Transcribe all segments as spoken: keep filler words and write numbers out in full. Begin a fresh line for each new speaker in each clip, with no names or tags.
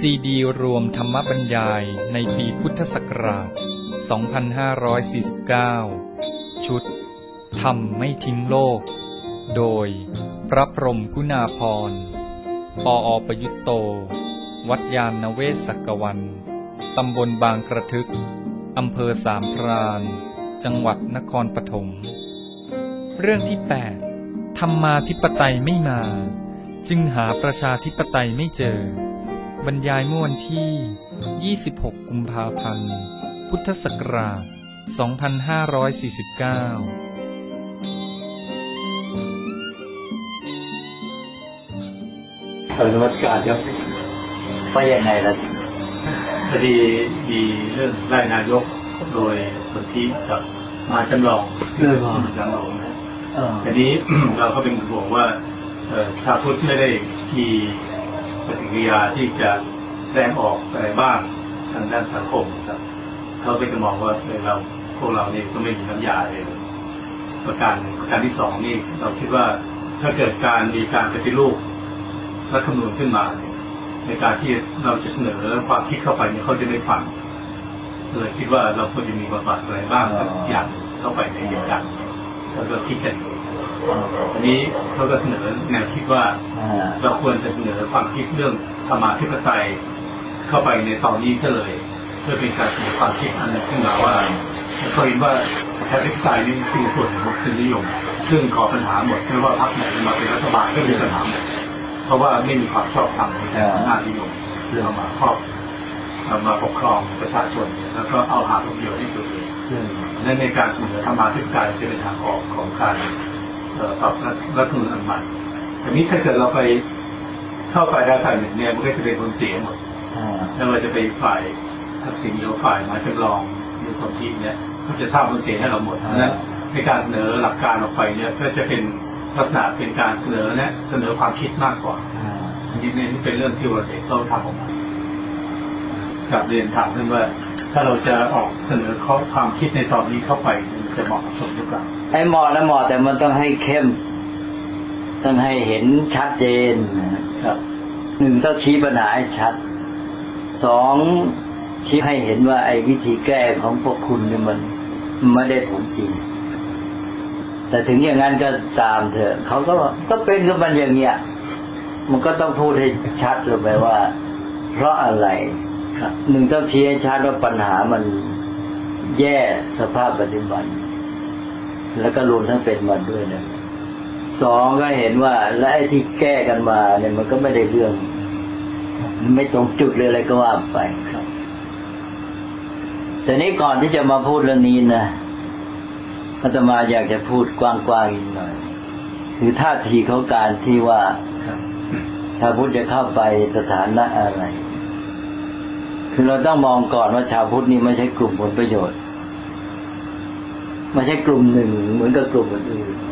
ซีดีรวมธรรมบรรยายในปีพุทธศักราช สองพันห้าร้อยสี่สิบเก้า ชุดธรรมไม่ทิ้งโลก โดยพระพรหมกุณาภรณ์ ปอ.ประยุตโต วัดยานนเวศกกวัน ตำบลบางกระทึก อำเภอสามพราน จังหวัดนครปฐม เรื่องที่ แปด ธรรมาธิปไตยไม่มาจึงหาประชาธิปไตยไม่เจอบรรยายเมื่อวันที่ ยี่สิบหก กุมภาพันธ์ พุทธศักราช สองพันห้าร้อยสี่สิบเก้า
ขอ นมัสการครับว่ายังไงล่ะพอดีมีเรื่องไล่นายกโดยสนธิกับมาจำลองเรื่องจำลองนะทีนี้ เราก็เป็นห่วงว่าชาวพุทธไม่ได้มีปฏิกิริยาที่จะแสดงออกอะไรบ้างทางด้านสังคมครับเขาไปจะมองว่าเราพวกเราเนี่ยก็ไม่มีน้ำยาเลยประการประการที่สองนี่เราคิดว่าถ้าเกิดการมีการปฏิรูปรัฐธรรมนูญขึ้นมาในการที่เราจะเสนอความคิดเข้าไปเนี่ยเขาจะไม่ฟังเลยคิดว่าเราควรจะมีบทบาทอะไรบ้างสักอย่างเข้าไปในเหตุการณ์แล้วก็คิดกันอันนี้เขาก็เสนอแนวคิดว่าเราควรจะเสนอความคิดเรื่องธรรมาธิปไตยเข้าไปในตอนนี้ซะเลยเพื่อเป็นการเสนอความคิดอันนึงขึ้นมาว่าเขาเห็นว่าประชาธิปไตยนี่คือส่วนหนึ่งของคุณนิยมซึ่งขอปัญหาหมดไม่ว่าพรรคไหนมาเป็นรัฐบาลก็มีปัญหาหมดเพราะว่าไม่มีความชอบธรรมในการหน้านิยมเรื่องมาครอบมาปกครองประชาชนแล้วก็เอาหาผลประโยชน์ที่ตัวเองนั่นในการเสนอธรรมาธิปไตยจะเป็นทางออกของการปรับรัฐธรรมนูญอันใหม่ทีนี้ถ้าเกิดเราไปเข้าฝ่ายใดฝ่ายหนึ่งเนี่ยมันก็จะเป็นคนเสียหมดไม่ว่าจะเป็นฝ่ายทักษิณหรือฝ่ายมาจำลองหรือสนธิเนี่ยก็จะสร้างคนเสียให้เราหมดเพราะฉะนั้นในการเสนอหลักการออกไปเนี่ยก็จะเป็นลักษณะเป็นการเสนอเนี่ยเสนอความคิดมากกว่าอันนี้นี่เป็นเรื่องที่เราจะต้องทำออกมากับเรียนถามท่านว่าถ้าเราจะออกเสนอข้อความคิดในตอนนี้เข้าไปจะเหมาะสมหรือเปล่า
ให้เหมาะนะเหมาะแต่มันต้องให้เข้มต้องให้เห็นชัดเจนครับหนึ่งต้องชี้ปัญหาให้ชัดสองชี้ให้เห็นว่าไอ้วิธีแก้ของพวกคุณเนี่ยมันไม่ได้ผลจริงแต่ถึงอย่างนั้นก็ตามเถอะเขาก็ก็เป็นกับมันอย่างเงี้ยมันก็ต้องพูดให้ชัดลงไปว่าเพราะอะไรครับหนึ่งต้องชี้ให้ชัดว่าปัญหามันแย่สภาพปัจจุบันแล้วก็รวมทั้งเป็นมาด้วยนะสองก็เห็นว่าและไอ้ที่แก้กันมาเนี่ยมันก็ไม่ได้เรื่องไม่ตรงจุดเลยอะไรก็ว่าไปครับแต่นี้ก่อนที่จะมาพูดเรื่องนี้นะอาตมาอยากจะพูดกว้างๆอีกหน่อยคือท่าทีของการที่ว่าชาวพุทธจะเข้าไปสถานะอะไรคือเราต้องมองก่อนว่าชาวพุทธนี่ไม่ใช่กลุ่มผลประโยชน์ไม่ใช่กลุ่มหนึ่งเหมือนกับกลุ่มอื่น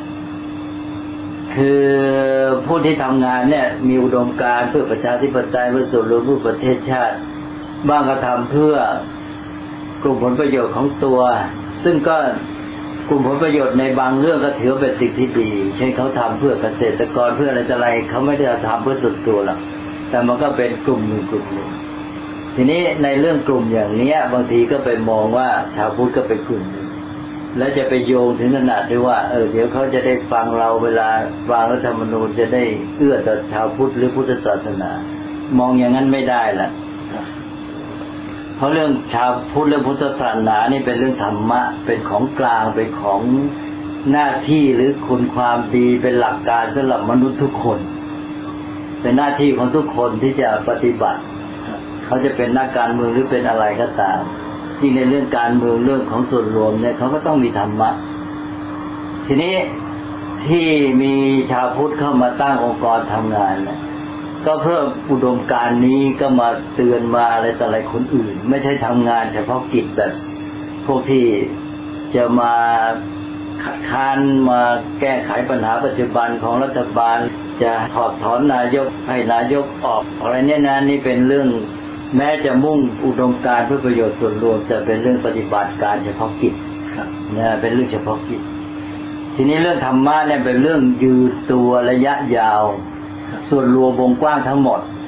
คือผู้ที่ทำงานเนี่ยมีอุดมการณ์เพื่อประชาธิปไตยเพื่อส่วนรวมเพื่อประเทศชาติบ้างก็ทำเพื่อกลุ่มผลประโยชน์ของตัวซึ่งก็กลุ่มผลประโยชน์ในบางเรื่องก็ถือเป็นสิ่งที่ดีเช่นเขาทำเพื่อเกษตรกรเพื่ออะไรต่ออะไรเขาไม่ได้ทำเพื่อส่วนตัวหรอกแต่มันก็เป็นกลุ่มหนึ่งกลุ่มหนึ่งทีนี้ในเรื่องกลุ่มอย่างนี้บางทีก็ไปมองว่าชาวพุทธก็เป็นกลุ่มหนึ่งแล้วจะไปโยงถึงขนาดที่ว่าเออเดี๋ยวเขาจะได้ฟังเราเวลาฟังรัฐธรรมนูญจะได้เอื้อต่อชาวพุทธหรือพุทธศาสนามองอย่างนั้นไม่ได้ล่ะเพราะเรื่องชาวพุทธและพุทธศาสนานี่เป็นเรื่องธรรมะเป็นของกลางเป็นของหน้าที่หรือคุณความดีเป็นหลักการสำหรับมนุษย์ทุกคนเป็นหน้าที่ของทุกคนที่จะปฏิบัติเขาจะเป็นนักการเมืองหรือเป็นอะไรก็ตามที่ในเรื่องการเมืองเรื่องของส่วนรวมเนี่ยเขาก็ต้องมีธรรมะทีนี้ที่มีชาวพุทธเข้ามาตั้งองค์กรทำงานเนี่ยก็เพื่ออุดมการณ์นี้ก็มาเตือนมาอะไรต่ออะไรคนอื่นไม่ใช่ทำงานเฉพาะกิจแบบพวกที่จะมาขัดขานมาแก้ไขปัญหาปัจจุบันของรัฐบาลจะถอดถอนนายกให้นายกออกอะไรเนี่ยนะนี่เป็นเรื่องแม้จะมุ่งอุดมการณ์เพื่อประโยชน์ส่วนรวมจะเป็นเรื่องปฏิบัติการเฉพาะกิจนะเป็นเรื่องเฉพาะกิจทีนี้เรื่องธรรมะเนี่ยเป็นเรื่องยืดตัวระยะยาวส่วนรวมวงกว้างทั้งหมด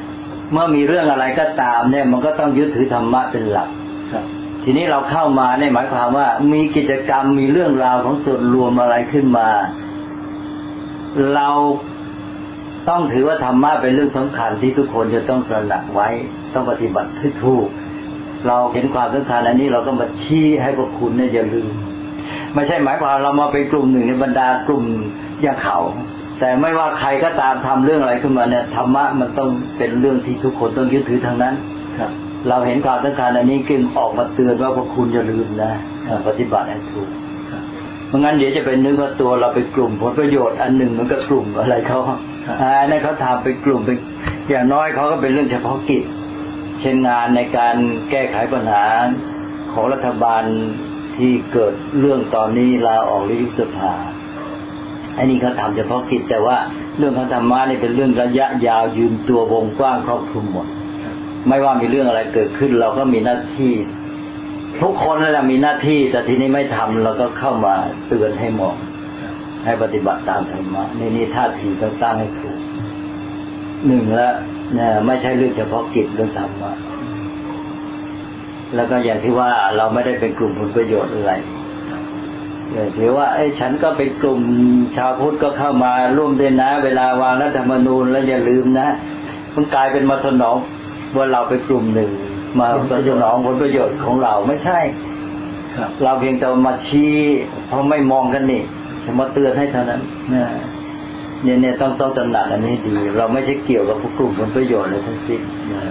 เมื่อมีเรื่องอะไรก็ตามเนี่ยมันก็ต้องยึดถือธรรมะเป็นหลักทีนี้เราเข้ามาเนี่ยหมายความว่ามีกิจกรรมมีเรื่องราวของส่วนรวมอะไรขึ้นมาเราต้องถือว่าธรรมะเป็นเรื่องสำคัญที่ทุกคนจะต้องตระหนักไว้ต้องปฏิบัติให้ถูกเราเห็นความสำคัญอันนี้เราก็มาชี้ให้พวกคุณเนี่ยอย่าลืมไม่ใช่หมายความเรามาเป็นกลุ่มหนึ่งในบรรดากลุ่มอย่างเขาแต่ไม่ว่าใครก็ตามทำเรื่องอะไรขึ้นมาเนี่ยธรรมะมันต้องเป็นเรื่องที่ทุกคนต้องยึดถือทางนั้นครับเราเห็นความสำคัญอันนี้จึงออกมาเตือนว่าพวกคุณอย่าลืมนะปฏิบัติให้ถูกเพราะงั้นเดี๋ยวจะเป็นนึกว่าตัวเราเป็นกลุ่มผลประโยชน์อันหนึ่งมันก็กลุ่มอะไรเขาอ่านั่นเขาทำเป็นกลุ่มเป็นอย่างน้อยเขาก็เป็นเรื่องเฉพาะกิจเช่นงานในการแก้ไขปัญหาของรัฐบาลที่เกิดเรื่องตอนนี้ลาออกหรือยุบสภาอันนี้เขาทำเฉพาะกิจแต่ว่าเรื่องของธรรมะนี่เป็นเรื่องระยะยาวยืนตัววงกว้างครอบคลุมหมดไม่ว่ามีเรื่องอะไรเกิดขึ้นเราก็มีหน้าที่ทุกคนนั่นแหละมีหน้าที่แต่ทีนี้ไม่ทำเราก็เข้ามาเตือนให้มองให้ปฏิบัติตามธรรมะนี่นี่ท่าทีต้องตั้งให้ถูกหนึ่งแล้วเนี่ยไม่ใช่เรื่องเฉพาะกิจเรื่องธรรมะแล้วก็อย่างที่ว่าเราไม่ได้เป็นกลุ่มผลประโยชน์อะไรถือว่าไอ้ฉันก็เป็นกลุ่มชาวพุทธก็เข้ามาร่วมด้วยนะเวลาวางรัฐธรรมนูญแล้วอย่าลืมนะมันกลายเป็นมาสนองว่าเราเป็นกลุ่มหนึ่งมาสนองผลประโยชน์ของเราไม่ใช่เราเพียงแต่มาชี้เพราะไม่มองกันนี่จะมาเตือนให้เท่านั้นเนี่ยเนี่ยต้องต้องตระหนักอันนี้ดีเราไม่ใช่เกี่ยวกับกลุ่มผลประโยชน์อะไรทั้งสิ้น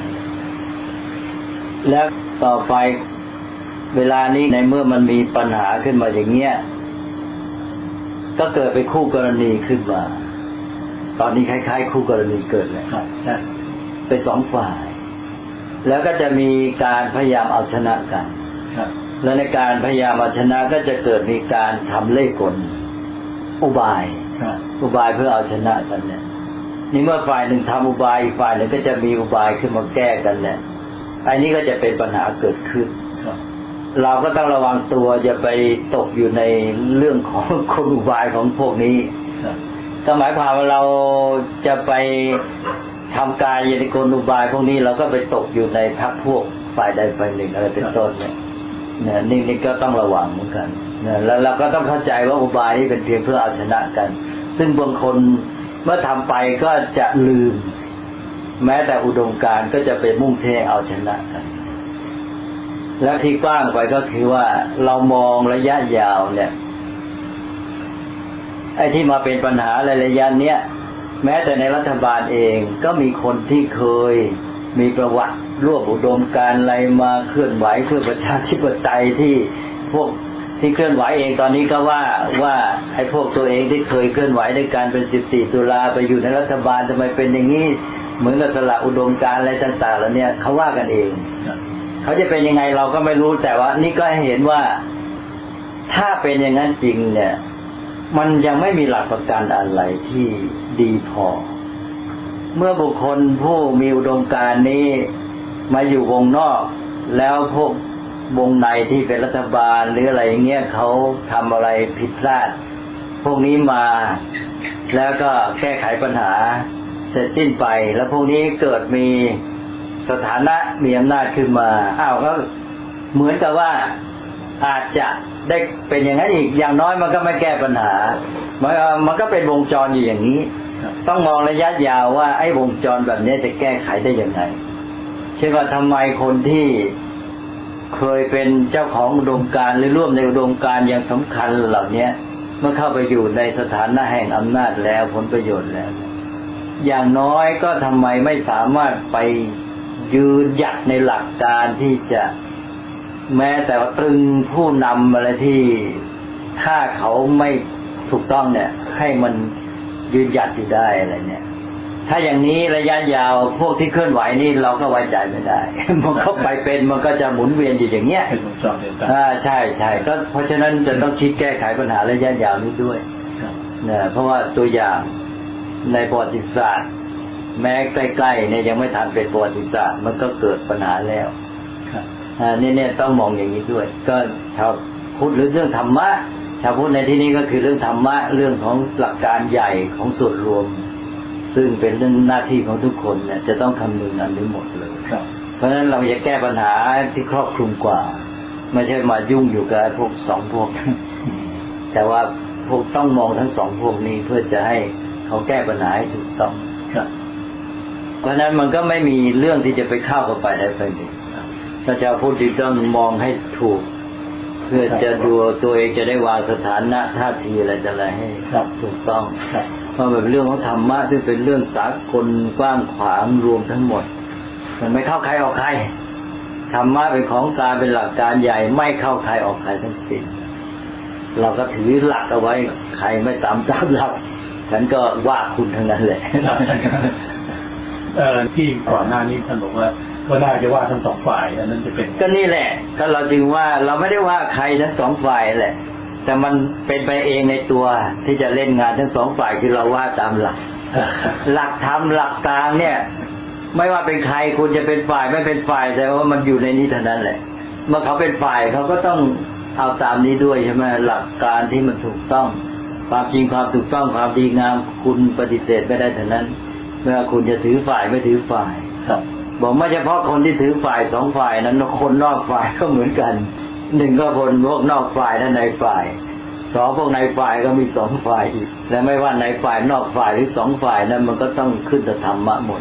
แล้วต่อไปเวลานี้ในเมื่อมันมีปัญหาขึ้นมาอย่างเงี้ยก็เกิดเป็นคู่กรณีขึ้นมาตอนนี้คล้ายๆคู่กรณีเกิดเลยใช่เป็นสองฝ่ายแล้วก็จะมีการพยายามเอาชนะกันแล้วในการพยายามเอาชนะก็จะเกิดมีการทำเล่ห์กลอุบายอุบายเพื่อเอาชนะกันเนี่ยนี่เมื่อฝ่ายหนึ่งทำอุบายอีกฝ่ายหนึ่งก็จะมีอุบายขึ้นมาแก้กันเนี่ยไอ้นี้ก็จะเป็นปัญหาเกิดขึ้นเราก็ต้องระวังตัวอย่าไปตกอยู่ในเรื่องของคนอุบายของพวกนี้ก็หมายความว่าเราจะไปทำการอย่างในคนอุบายพวกนี้เราก็ไปตกอยู่ในพรรคพวกฝ่ายใดฝ่ายหนึ่งอะไรเป็นต้นเนี่ยนี่นี่ก็ต้องระวังเหมือนกันเนี่ยแล้วเราก็ต้องเข้าใจว่าอุบายนี้เป็นเพียงเพื่อเอาชนะกันซึ่งบางคนเมื่อทำไปก็จะลืมแม้แต่อุดมการณ์ก็จะไปมุ่งเทเอาชนะกันและที่กว้างไปก็คือว่าเรามองระยะยาวเนี่ยไอ้ที่มาเป็นปัญหาระยะเนี้ยแม้แต่ในรัฐบาลเองก็มีคนที่เคยมีประวัติร่วมอุดมการณ์อะไรมาเคลื่อนไหวเพื่อประชาธิปไตยที่พวกที่เคลื่อนไหวเองตอนนี้ก็ว่าว่าไอ้พวกตัวเองที่เคยเคลื่อนไหวในการเป็นสิบสี่ตุลาไปอยู่ในรัฐบาลทำไมเป็นอย่างนี้เหมือนกับสละอุดมการณ์อะไรต่างๆแล้วเนี่ยเขาว่ากันเองเขาจะเป็นยังไงเราก็ไม่รู้แต่ว่านี่ก็ให้เห็นว่าถ้าเป็นอย่างนั้นจริงเนี่ยมันยังไม่มีหลักประกันอะไรที่ดีพอเมื่อบุคคลผู้มีอุดมการณ์นี้มาอยู่วงนอกแล้วพวกวงในที่เป็นรัฐบาลหรืออะไรอย่างเงี้ยเขาทำอะไรผิดพลาดพวกนี้มาแล้วก็แก้ไขปัญหาเสร็จสิ้นไปแล้วพวกนี้เกิดมีสถานะมีอำนาจขึ้นมาอ้าวก็เหมือนกับว่าอาจจะได้เป็นอย่างนั้นอีกอย่างน้อยมันก็ไม่แก้ปัญหามันมันก็เป็นวงจรอยู่อย่างนี้ต้องมองระยะยาวว่าไอ้วงจรแบบนี้จะแก้ไขได้ยังไงเช่นว่าทำไมคนที่เคยเป็นเจ้าของอุดมการณ์หรือร่วมในอุดมการณ์อย่างสำคัญเหล่านี้เมื่อเข้าไปอยู่ในสถานะแห่งอำนาจแล้วผลประโยชน์แล้วอย่างน้อยก็ทำไมไม่สามารถไปยืนหยัดในหลักการที่จะแม้แต่ว่าตรึงผู้นำอะไรที่ถ้าเขาไม่ถูกต้องเนี่ยให้มันยืนหยัดอยู่ได้อะไรเนี่ยถ้าอย่างนี้ระยะยาวพวกที่เคลื่อนไหวนี่เราก็ไว้ใจไม่ได้มันเข้าไปเป็นมันก็จะหมุนเวียนอยู่อย่างเงี้ยอ่าใช่ใช่ก็เพราะฉะนั้นจะต้องคิดแก้ไขปัญหาระยะยาวนี้ด้วยนะเพราะว่าตัวอย่างในประวัติศาสตร์แม้ใกล้ๆเนี่ยยังไม่ทันเป็นประวัติศาสตร์มันก็เกิดปัญหาแล้วอ่านี่เนี่ยต้องมองอย่างนี้ด้วยก็ชาวพุทธหรือเรื่องธรรมะชาวพุทธในที่นี้ก็คือเรื่องธรรมะเรื่องของหลักการใหญ่ของส่วนรวมซึ่งเป็นเรื่องหน้าที่ของทุกคนเนี่ยจะต้องคำนึงอันนี้หมดเลยเพราะฉะนั้นเราจะแก้ปัญหาที่ครอบคลุมกว่าไม่ใช่มายุ่งอยู่กับพวกสองพวกแต่ว่าพวกต้องมองทั้งสองพวกนี้เพื่อจะให้เขาแก้ปัญหาให้ถูกต้องเพราะฉะนั้นมันก็ไม่มีเรื่องที่จะไปเข้ากับไปได้ไปหนึ่งถ้าชาวพุทธต้องมองให้ถูกเพื่อจะดูตัวเองจะได้วางสถานะท่าทีอะไรจะอะไรให้ถูกต้องเพราะเป็นเรื่องของธรรมะซึ่งเป็นเรื่องสากลกว้างขวางรวมทั้งหมดมันไม่เข้าใครออกใครธรรมะเป็นของการเป็นหลักการใหญ่ไม่เข้าใครออกใครทั้งสิ้นเราก็ถือหลักเอาไว้ใครไม่ตามตามหลักฉันก็ว่าคุณทั้งนั้นแหละ
เอ่อที่ก่อนหน้านี้ท่านบอกว่าก็น่าจะว่าทั้งสองฝ่ายอันนั้นจะเป็น
ก็นี่แหละก็เราจึงว่าเราไม่ได้ว่าใครทั้งสองฝ่ายแหละแต่มันเป็นไปเองในตัวที่จะเล่นงานทั้งสองฝ่ายคือเราว่าตามหลักหลักธรรมหลักกลางเนี่ยไม่ว่าเป็นใครคุณจะเป็นฝ่ายไม่เป็นฝ่ายแต่ว่ามันอยู่ในนี้เท่านั้นแหละเมื่อเขาเป็นฝ่ายเขาก็ต้องเอาตามนี้ด้วยใช่ไหมหลักการที่มันถูกต้องความจริงความถูกต้องความดีงามคุณปฏิเสธไม่ได้เท่านั้นไม่ว่าคุณจะถือฝ่ายไม่ถือฝ่ายบอกไม่เฉพาะคนที่ถือฝ่ายสองฝ่ายนั้นคนนอกฝ่ายก็เหมือนกันหนึ่งก็คนพวกนอกฝ่ายและในฝ่ายสองพวกในฝ่ายก็มีสองฝ่ายอีกและไม่ว่าในฝ่ายนอกฝ่ายหรือสองฝ่ายนั้นมันก็ต้องขึ้นกับธรรมะหมด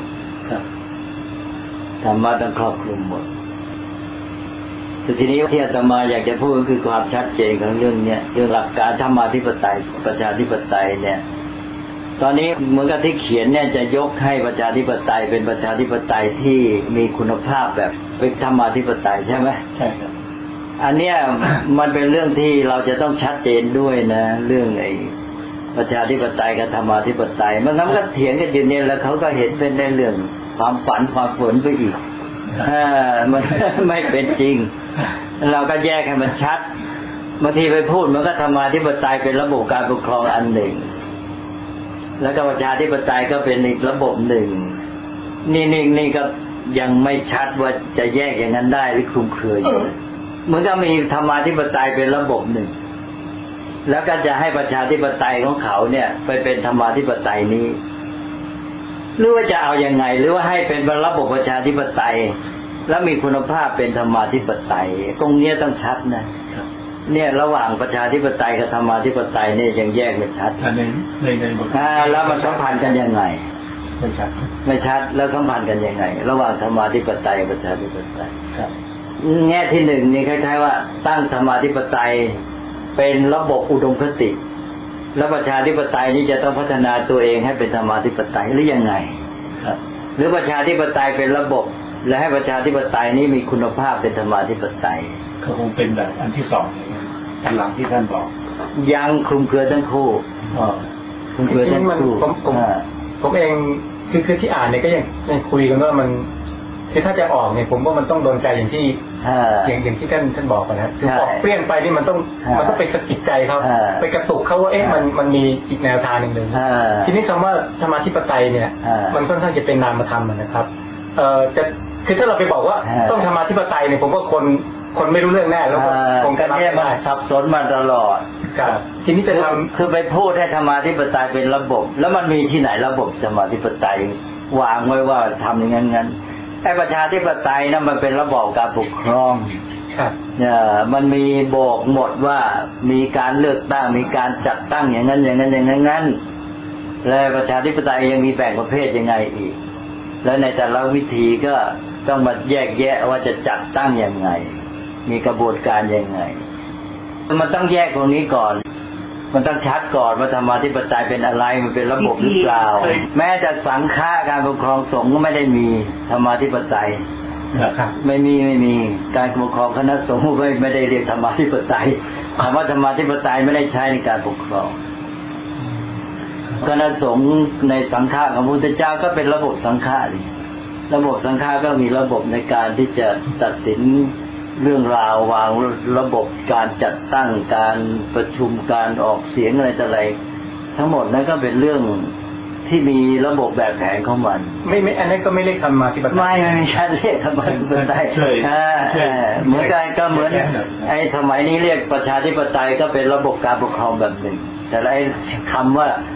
ธรรมะต้องครอบคลุมหมดแต่ทีนี้ที่อาตมาอยากจะพูดก็คือความชัดเจนของเรื่องเนี้ยเรื่องหลักการธรรมาธิปไตยประชาธิปไตยเนี่ยตอนนี้เหมือนกับที่เขียนเนี่ยจะยกให้ประชาธิปไตยเป็นประชาธิปไตยที่มีคุณภาพแบบเป็นธรรมาธิปไตยใช่ไหม
ใช่ครับ
อันเนี้ยมันเป็นเรื่องที่เราจะต้องชัดเจนด้วยนะเรื่องไอ้ประชาธิปไตยกับธรรมาธิปไตยมันงั้นก็เถียงกันอยู่เนี่ยแล้วเขาก็เห็นเป็นในเรื่องความฝันความฝันไปอีกมันไม่เป็นจริงเราก็แยกให้มันชัดบางทีไปพูดมันก็ธรรมาธิปไตยเป็นระบบการปกครองอันหนึ่งแล้วก็ประชาธิปไตยก็เป็นอีกระบบหนึ่งนี่นี่นี่ก็ยังไม่ชัดว่าจะแยกอย่างนั้นได้หรือคลุมเครืออยู่เหมือนกับมีธรรมาธิปไตยเป็นระบบหนึ่งแล้วก็จะให้ประชาธิปไตยของเขาเนี่ยไปเป็นธรรมาธิปไตยนี้หรือว่าจะเอายังไงหรือว่าให้เป็นระบบประชาธิปไตยแล้วมีคุณภาพเป็นธรรมาธิปไตยตรงนี้ต้องชัดนะเนี่ยระหว่างประชาธิปไตยกับธรรมาธิปไตยเนี่ยยังแยกไม่ชัด
ในในในบท
อ่าแล้วมันสัมพันธ์กันยังไง
ไม่ชัด
ไม่ชัดแล้วสัมพันธ์กันยังไงระหว่างธรรมาธิปไตยประชาธิปไตยครับแง่ที่หนึ่งนี่คล้ายๆว่าตั้งธรรมาธิปไตยเป็นระบบอุดมคติแล้วประชาธิปไตยนี้จะต้องพัฒนาตัวเองให้เป็นธรรมาธิปไตยหรือยังไงครับหรือประชาธิปไตยเป็นระบบและให้ประชาธิปไตยนี้มีคุณภาพเป็นธรรมาธิปไตย
ก็คงเป็นแบบอันที่สองอันหลังที่ท่านบอก
ยังคลุมเครือทั้งคู่
อ๋อ
คลุมเครือทั้งคู่
ผมผมผมเองคือคือที่อ่านเนี่ยก็ยังยังคุยกันว่ามันคือถ้าจะออกเนี่ยผมว่ามันต้องโดนใจอย่างที่อย่างอย่างที่ท่านท่านบอกนะคือออกเปรี้ยงไปนี่มันต้องมันต้องไปสะกิดใจเขาไปกระตุกเขาว่าเอ๊ะมันมันมีอีกแนวทางหนึ่งเลยทีนี้คำว่าธรรมาธิปไตยเนี่ยมันค่อนข้างจะเป็นนามธรรมนะครับเอ่อจะคือถ้าเราไปบอกว่าต้องธรรมาธิปไตยเนี่ยผมว่าคนคนไม่รู้เรื่องแน่แล้ว
คงกันแน่มาสับสนมาตลอด
ครับทีนี้จะทำ
คือไปพูดให้ธรรมาธิปไตยเป็นระบบแล้วมันมีที่ไหนระบบธรรมาธิปไตยวางไว้ว่าทำอย่างนั้นงั้นไอ้ประชาธิปไตยนั้นมันเป็นระบอบการปกครองเนี่ยมันมีบอกหมดว่ามีการเลือกตั้งมีการจัดตั้งอย่างนั้นอย่างนั้นอย่างนั้นงั้นแล้วประชาธิปไตยยังมีแบ่งประเภทยังไงอีกแล้วในแต่ละวิธีก็ต้องมาแยกแยะว่าจะจัดตั้งยังไงมีกระบวนการยังไงมันต้องแยกตรงนี้ก่อนมันต้องชัดก่อนว่าธรรมาธิปไตยเป็นอะไรมันเป็นระบบหรือเปล่าแม้แต่สังฆะการปกครองสงฆ์ก็ไม่ได้มีธรรมาธิปไตยไม่มีไม่มีการปกครองคณะสงฆ์ไม่ไม่ได้เรียกธรรมาธิปไตยคำว่าธรรมาธิปไตยไม่ได้ใช้ในการปกครองคณะสงฆ์ในสังฆะของพระพุทธเจ้าก็เป็นระบบสังฆะระบบสังฆะก็มีระบบในการที่จะตัดสินเรื่องราววางระบบการจัดตั้งการประชุมการออกเสียงอะไรต่ออะไรทั้งหมดนั้นก็เป็นเรื่องที่มีระบบแบบแผนของมัน
ไม่ไม่อันนั้นก็ไม่เรียกธรรมาธิปไตย
ไม่ไม่ใช่เรียกธรรมาธิปไตยเหมือนกันก็เหมือนไอ้สมัยนี้เรียกประชาธิปไตยก็เป็นระบบการปกครองแบบหนึ่งแต่ไอ้คำว่า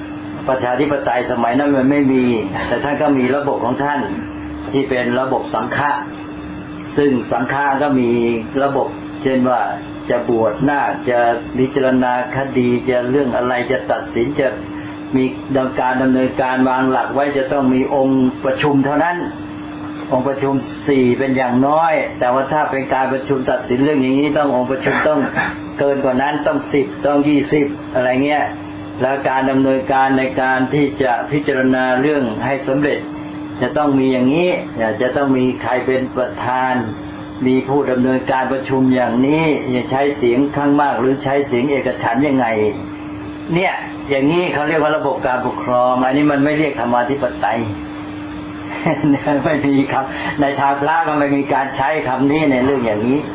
ประชาธิปไตยสมัยนั้นมันไม่มีแต่ท่านก็มีระบบของท่านที่เป็นระบบสังฆะซึ่งสังฆะก็มีระบบเช่นว่าจะบวชนาคจะพิจารณาคดีจะเรื่องอะไรจะตัดสินจะมีดำเนินการดำเนินการวางหลักไว้จะต้องมีองค์ประชุมเท่านั้นองค์ประชุมสี่เป็นอย่างน้อยแต่ว่าถ้าเป็นการประชุมตัดสินเรื่องอย่างนี้ต้ององค์ประชุมต้องเกินกว่านั้นต้องสิบต้องยี่สิบอะไรเงี้ยแล้วการดำเนินการในการที่จะพิจารณาเรื่องให้สำเร็จจะต้องมีอย่างนี้จะต้องมีใครเป็นประธานมีผู้ดำเนินการประชุมอย่างนี้จะใช้เสียงข้างมากหรือใช้เสียงเอกฉันท์ยังไงเนี่ยอย่างนี้เขาเรียกว่าระบบการปกครองอันนี้มันไม่เรียกธรรมาธิปไตย ไม่มีครับในทางพระก็ไม่มีการใช้คำนี้ในเรื่องอย่างนี้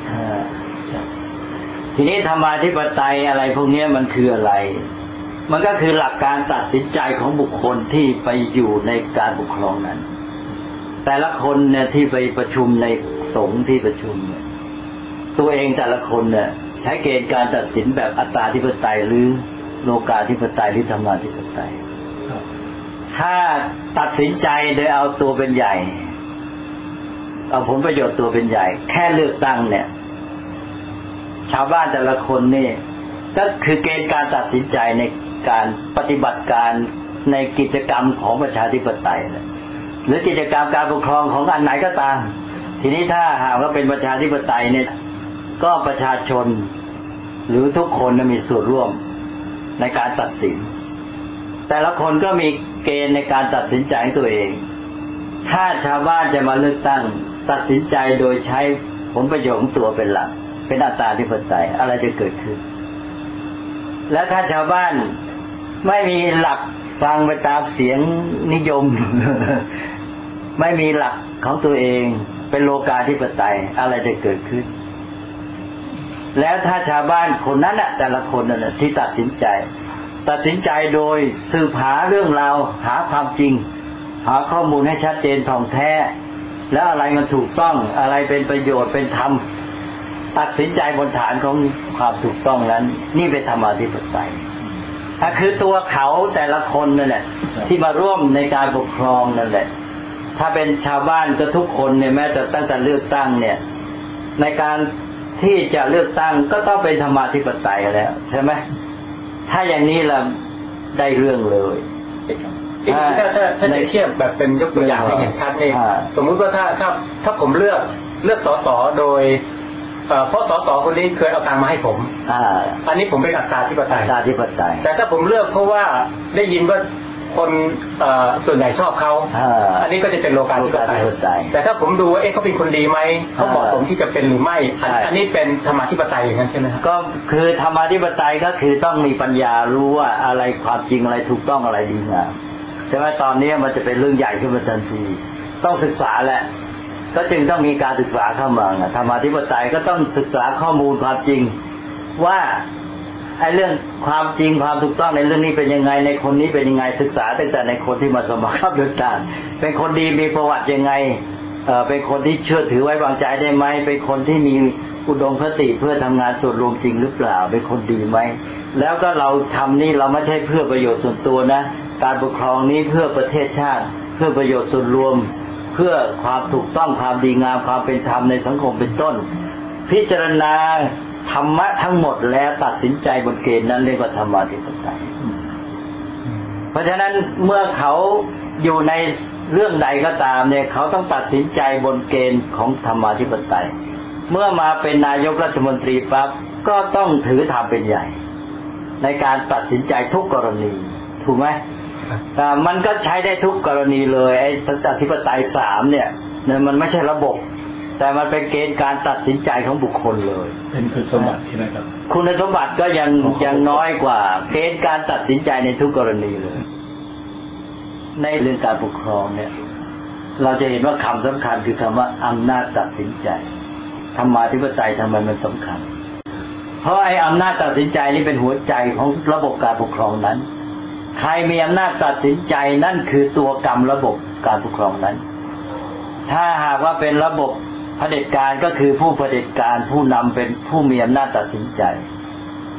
ทีนี้ธรรมาธิปไตยอะไรพวกนี้มันคืออะไรมันก็คือหลักการตัดสินใจของบุคคลที่ไปอยู่ในการปกครองนั้นแต่ละคนเนี่ยที่ไปประชุมในสงฆ์ที่ประชุมเนี่ยตัวเองแต่ละคนเนี่ยใช้เกณฑ์การตัดสินแบบอัตตาธิปไตยหรือโลกาธิปไตยหรือธรรมาธิปไตยถ้าตัดสินใจโดยเอาตัวเป็นใหญ่เอาผลประโยชน์ตัวเป็นใหญ่แค่เลือกตั้งเนี่ยชาวบ้านแต่ละคนนี่ก็คือเกณฑ์การตัดสินใจในการปฏิบัติการในกิจกรรมของประชาธิปไตยหรือกิจกรรมการปกครองของอันไหนก็ตามทีนี้ถ้าหากว่าเป็นประชาธิปไตยเนี่ยก็ประชาชนหรือทุกคนมีส่วนร่วมในการตัดสินแต่ละคนก็มีเกณฑ์ในการตัดสินใจของตัวเองถ้าชาวบ้านจะมาเลือกตั้งตัดสินใจโดยใช้ผลประโยชน์ของตัวเป็นหลักเป็นอัตตาธิปไตยอะไรจะเกิดขึ้นและถ้าชาวบ้านไม่มีหลักฟังไปตามเสียงนิยม ไม่มีหลักของตัวเองเป็นโลกาธิปไตยอะไรจะเกิดขึ้นแล้วถ้าชาวบ้านคนนั้นน่ะแต่ละคนน่ะที่ตัดสินใจตัดสินใจโดยสืบหาเรื่องราวหาความจริงหาข้อมูลให้ชัดเจนท่องแท้แล้วอะไรมันถูกต้องอะไรเป็นประโยชน์เป็นธรรมตัดสินใจบนฐานของความถูกต้องนั้นนี่เป็นธรรมาธิปไตยถ้าคือตัวเขาแต่ละคนนั่นแหละที่มาร่วมในการปกครองนั่นแหละถ้าเป็นชาวบ้านก็ทุกคนเนี่ยแม้แต่ตั้งแต่เลือกตั้งเนี่ยในการที่จะเลือกตั้งก็ต้องเป็นธรรมาธิปไตยแล้วใช่ไหมถ้าอย่างนี้เราได้เรื่องเลย
ถ้าถ้าถ้าจะเทียบแบบเป็นยกตัวอย่างให้เห็นชัดนี่สมมุติว่าถ้าถ้าถ้าผมเลือกเลือกสสโดยเพราะสสคนนี้เคยเอาตังค์มาให้ผมอันนี้ผมเป็นอัตตาธิปไตยอัตตาธิปไตยแต่ถ้าผมเลือกเพราะว่าได้ยินว่าคนส่วนใหญ่ชอบเขาอันนี้ก็จะเป็นโลกาธิปไตยแต่ถ้าผมดูว่าเอ๊ะเขาเป็นคนดีไหมเขาเหมาะสมที่จะเป็นหรือไม่อันนี้เป็นธรรมาธิปไตยอย่างนั้นใช่ไหมครับ
ก็คือธรรมาธิปไตยก็คือต้องมีปัญญารู้ว่าอะไรความจริงอะไรถูกต้องอะไรดีงามใช่ไหมตอนนี้มันจะเป็นเรื่องใหญ่ขึ้นมาทันทีต้องศึกษาแหละก็จึงต้องมีการศึกษาเข้ามาธรรมาธิปไตยก็ต้องศึกษาข้อมูลความจริงว่าไอ้เรื่องความจริงความถูกต้องในเรื่องนี้เป็นยังไงในคนนี้เป็นยังไงศึกษาตั้งแต่ในคนที่มาสมัครรับเลือกตั้งเป็นคนดีมีประวัติยังไงเอ่อเป็นคนที่เชื่อถือไว้วางใจได้ไหมเป็นคนที่มีอุดมคติเพื่อทำงานส่วนรวมจริงหรือเปล่าเป็นคนดีไหมแล้วก็เราทำนี่เราไม่ใช่เพื่อประโยชน์ส่วนตัวนะการปกครองนี้เพื่อประเทศชาติเพื่อประโยชน์ส่วนรวมเพื่อความถูกต้องความดีงามความเป็นธรรมในสังคมเป็นต้นพิจารณาธรรมะทั้งหมดแล้วตัดสินใจบนเกณฑ์นั้นเรียกว่าธรรมาธิปไตยเพราะฉะนั้นเมื่อเขาอยู่ในเรื่องใดก็ตามเนี่ยเขาต้องตัดสินใจบนเกณฑ์ของธรรมาธิปไตยเมื่อมาเป็นนายกรัฐมนตรีปั๊บก็ต้องถือธรรมเป็นใหญ่ในการตัดสินใจทุกกรณีถูกไหมแต่มันก็ใช้ได้ทุกกรณีเลยไอ้สันติปไตยสามเนี่ยมันไม่ใช่ระบบแต่มันเป็นเกณฑ์การตัดสินใจของบุคคลเลย
เป็นคุณสมบัติใช่ไหมครับ
คุณสมบัติก็ยังยังน้อยกว่าเกณฑ์การตัดสินใจในทุกกรณีเลยในเรื่องการปกครองเนี่ยเราจะเห็นว่าคำสำคัญคือคำว่าอำนาจตัดสินใจธรรมาธิปไตยทำไมมันสำคัญเพราะไอ้อำนาจตัดสินใจนี่เป็นหัวใจของระบบการปกครองนั้นใครมีอำนาจตัดสินใจนั่นคือตัวกรรมระบบการปกครองนั้นถ้าหากว่าเป็นระบบเผด็จการก็คือผู้เผด็จการผู้นำเป็นผู้มีอำนาจตัดสินใจ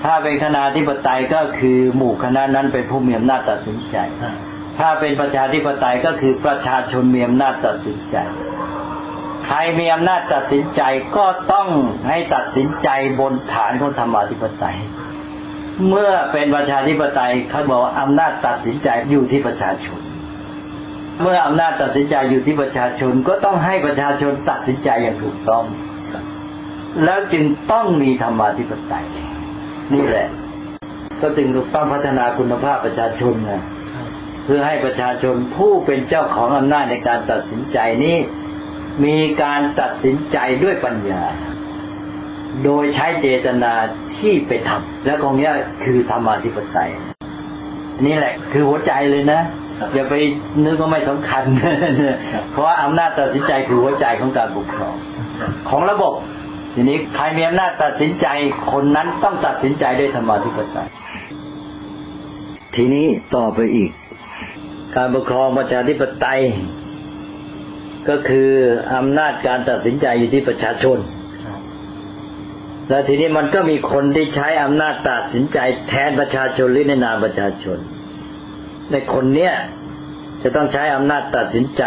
ถ้าเป็นคณาธิปไตยก็คือหมู่คณะนั้นเป็นผู้มีอำนาจตัดสินใจถ้าเป็นประชาธิปไตยก็คือประชาชนมีอำนาจตัดสินใจใครมีอำนาจตัดสินใจก็ต้องให้ตัดสินใจบนฐานของธรรมาธิปไตยเมื่อเป็นประชาธิปไตยเขาบอกอำนาจตัดสินใจอยู่ที่ประชาชนเมื่ออำนาจตัดสินใจอยู่ที่ประชาชนก็ต้องให้ประชาชนตัดสินใจอย่างถูกต้องแล้วจึงต้องมีธรรมาธิปไตยนี่แหละก็จึงต้องพัฒนาคุณภาพประชาชนนะเพื่อให้ประชาชนผู้เป็นเจ้าของอำนาจในการตัดสินใจนี้มีการตัดสินใจด้วยปัญญาโดยใช้เจตนาที่เป็นธรรมและตรงนี้คือธรรมาธิปไตยนี่แหละคือหัวใจเลยนะอย่าไปนึกว่าไม่สำคัญเพราะว่าอำนาจตัดสินใจคือหัวใจของการปกครองของระบบทีนี้ใครมีอำนาจตัดสินใจคนนั้นต้องตัดสินใจด้วยธรรมาธิปไตยทีนี้ต่อไปอีกการปกครองประชาธิปไตยก็คืออำนาจการตัดสินใจอยู่ที่ประชาชนและทีนี้มันก็มีคนที่ใช้อำนาจตัดสินใจแทนประชาชนหรือในนามประชาชนในคนเนี้ยจะต้องใช้อำนาจตัดสินใจ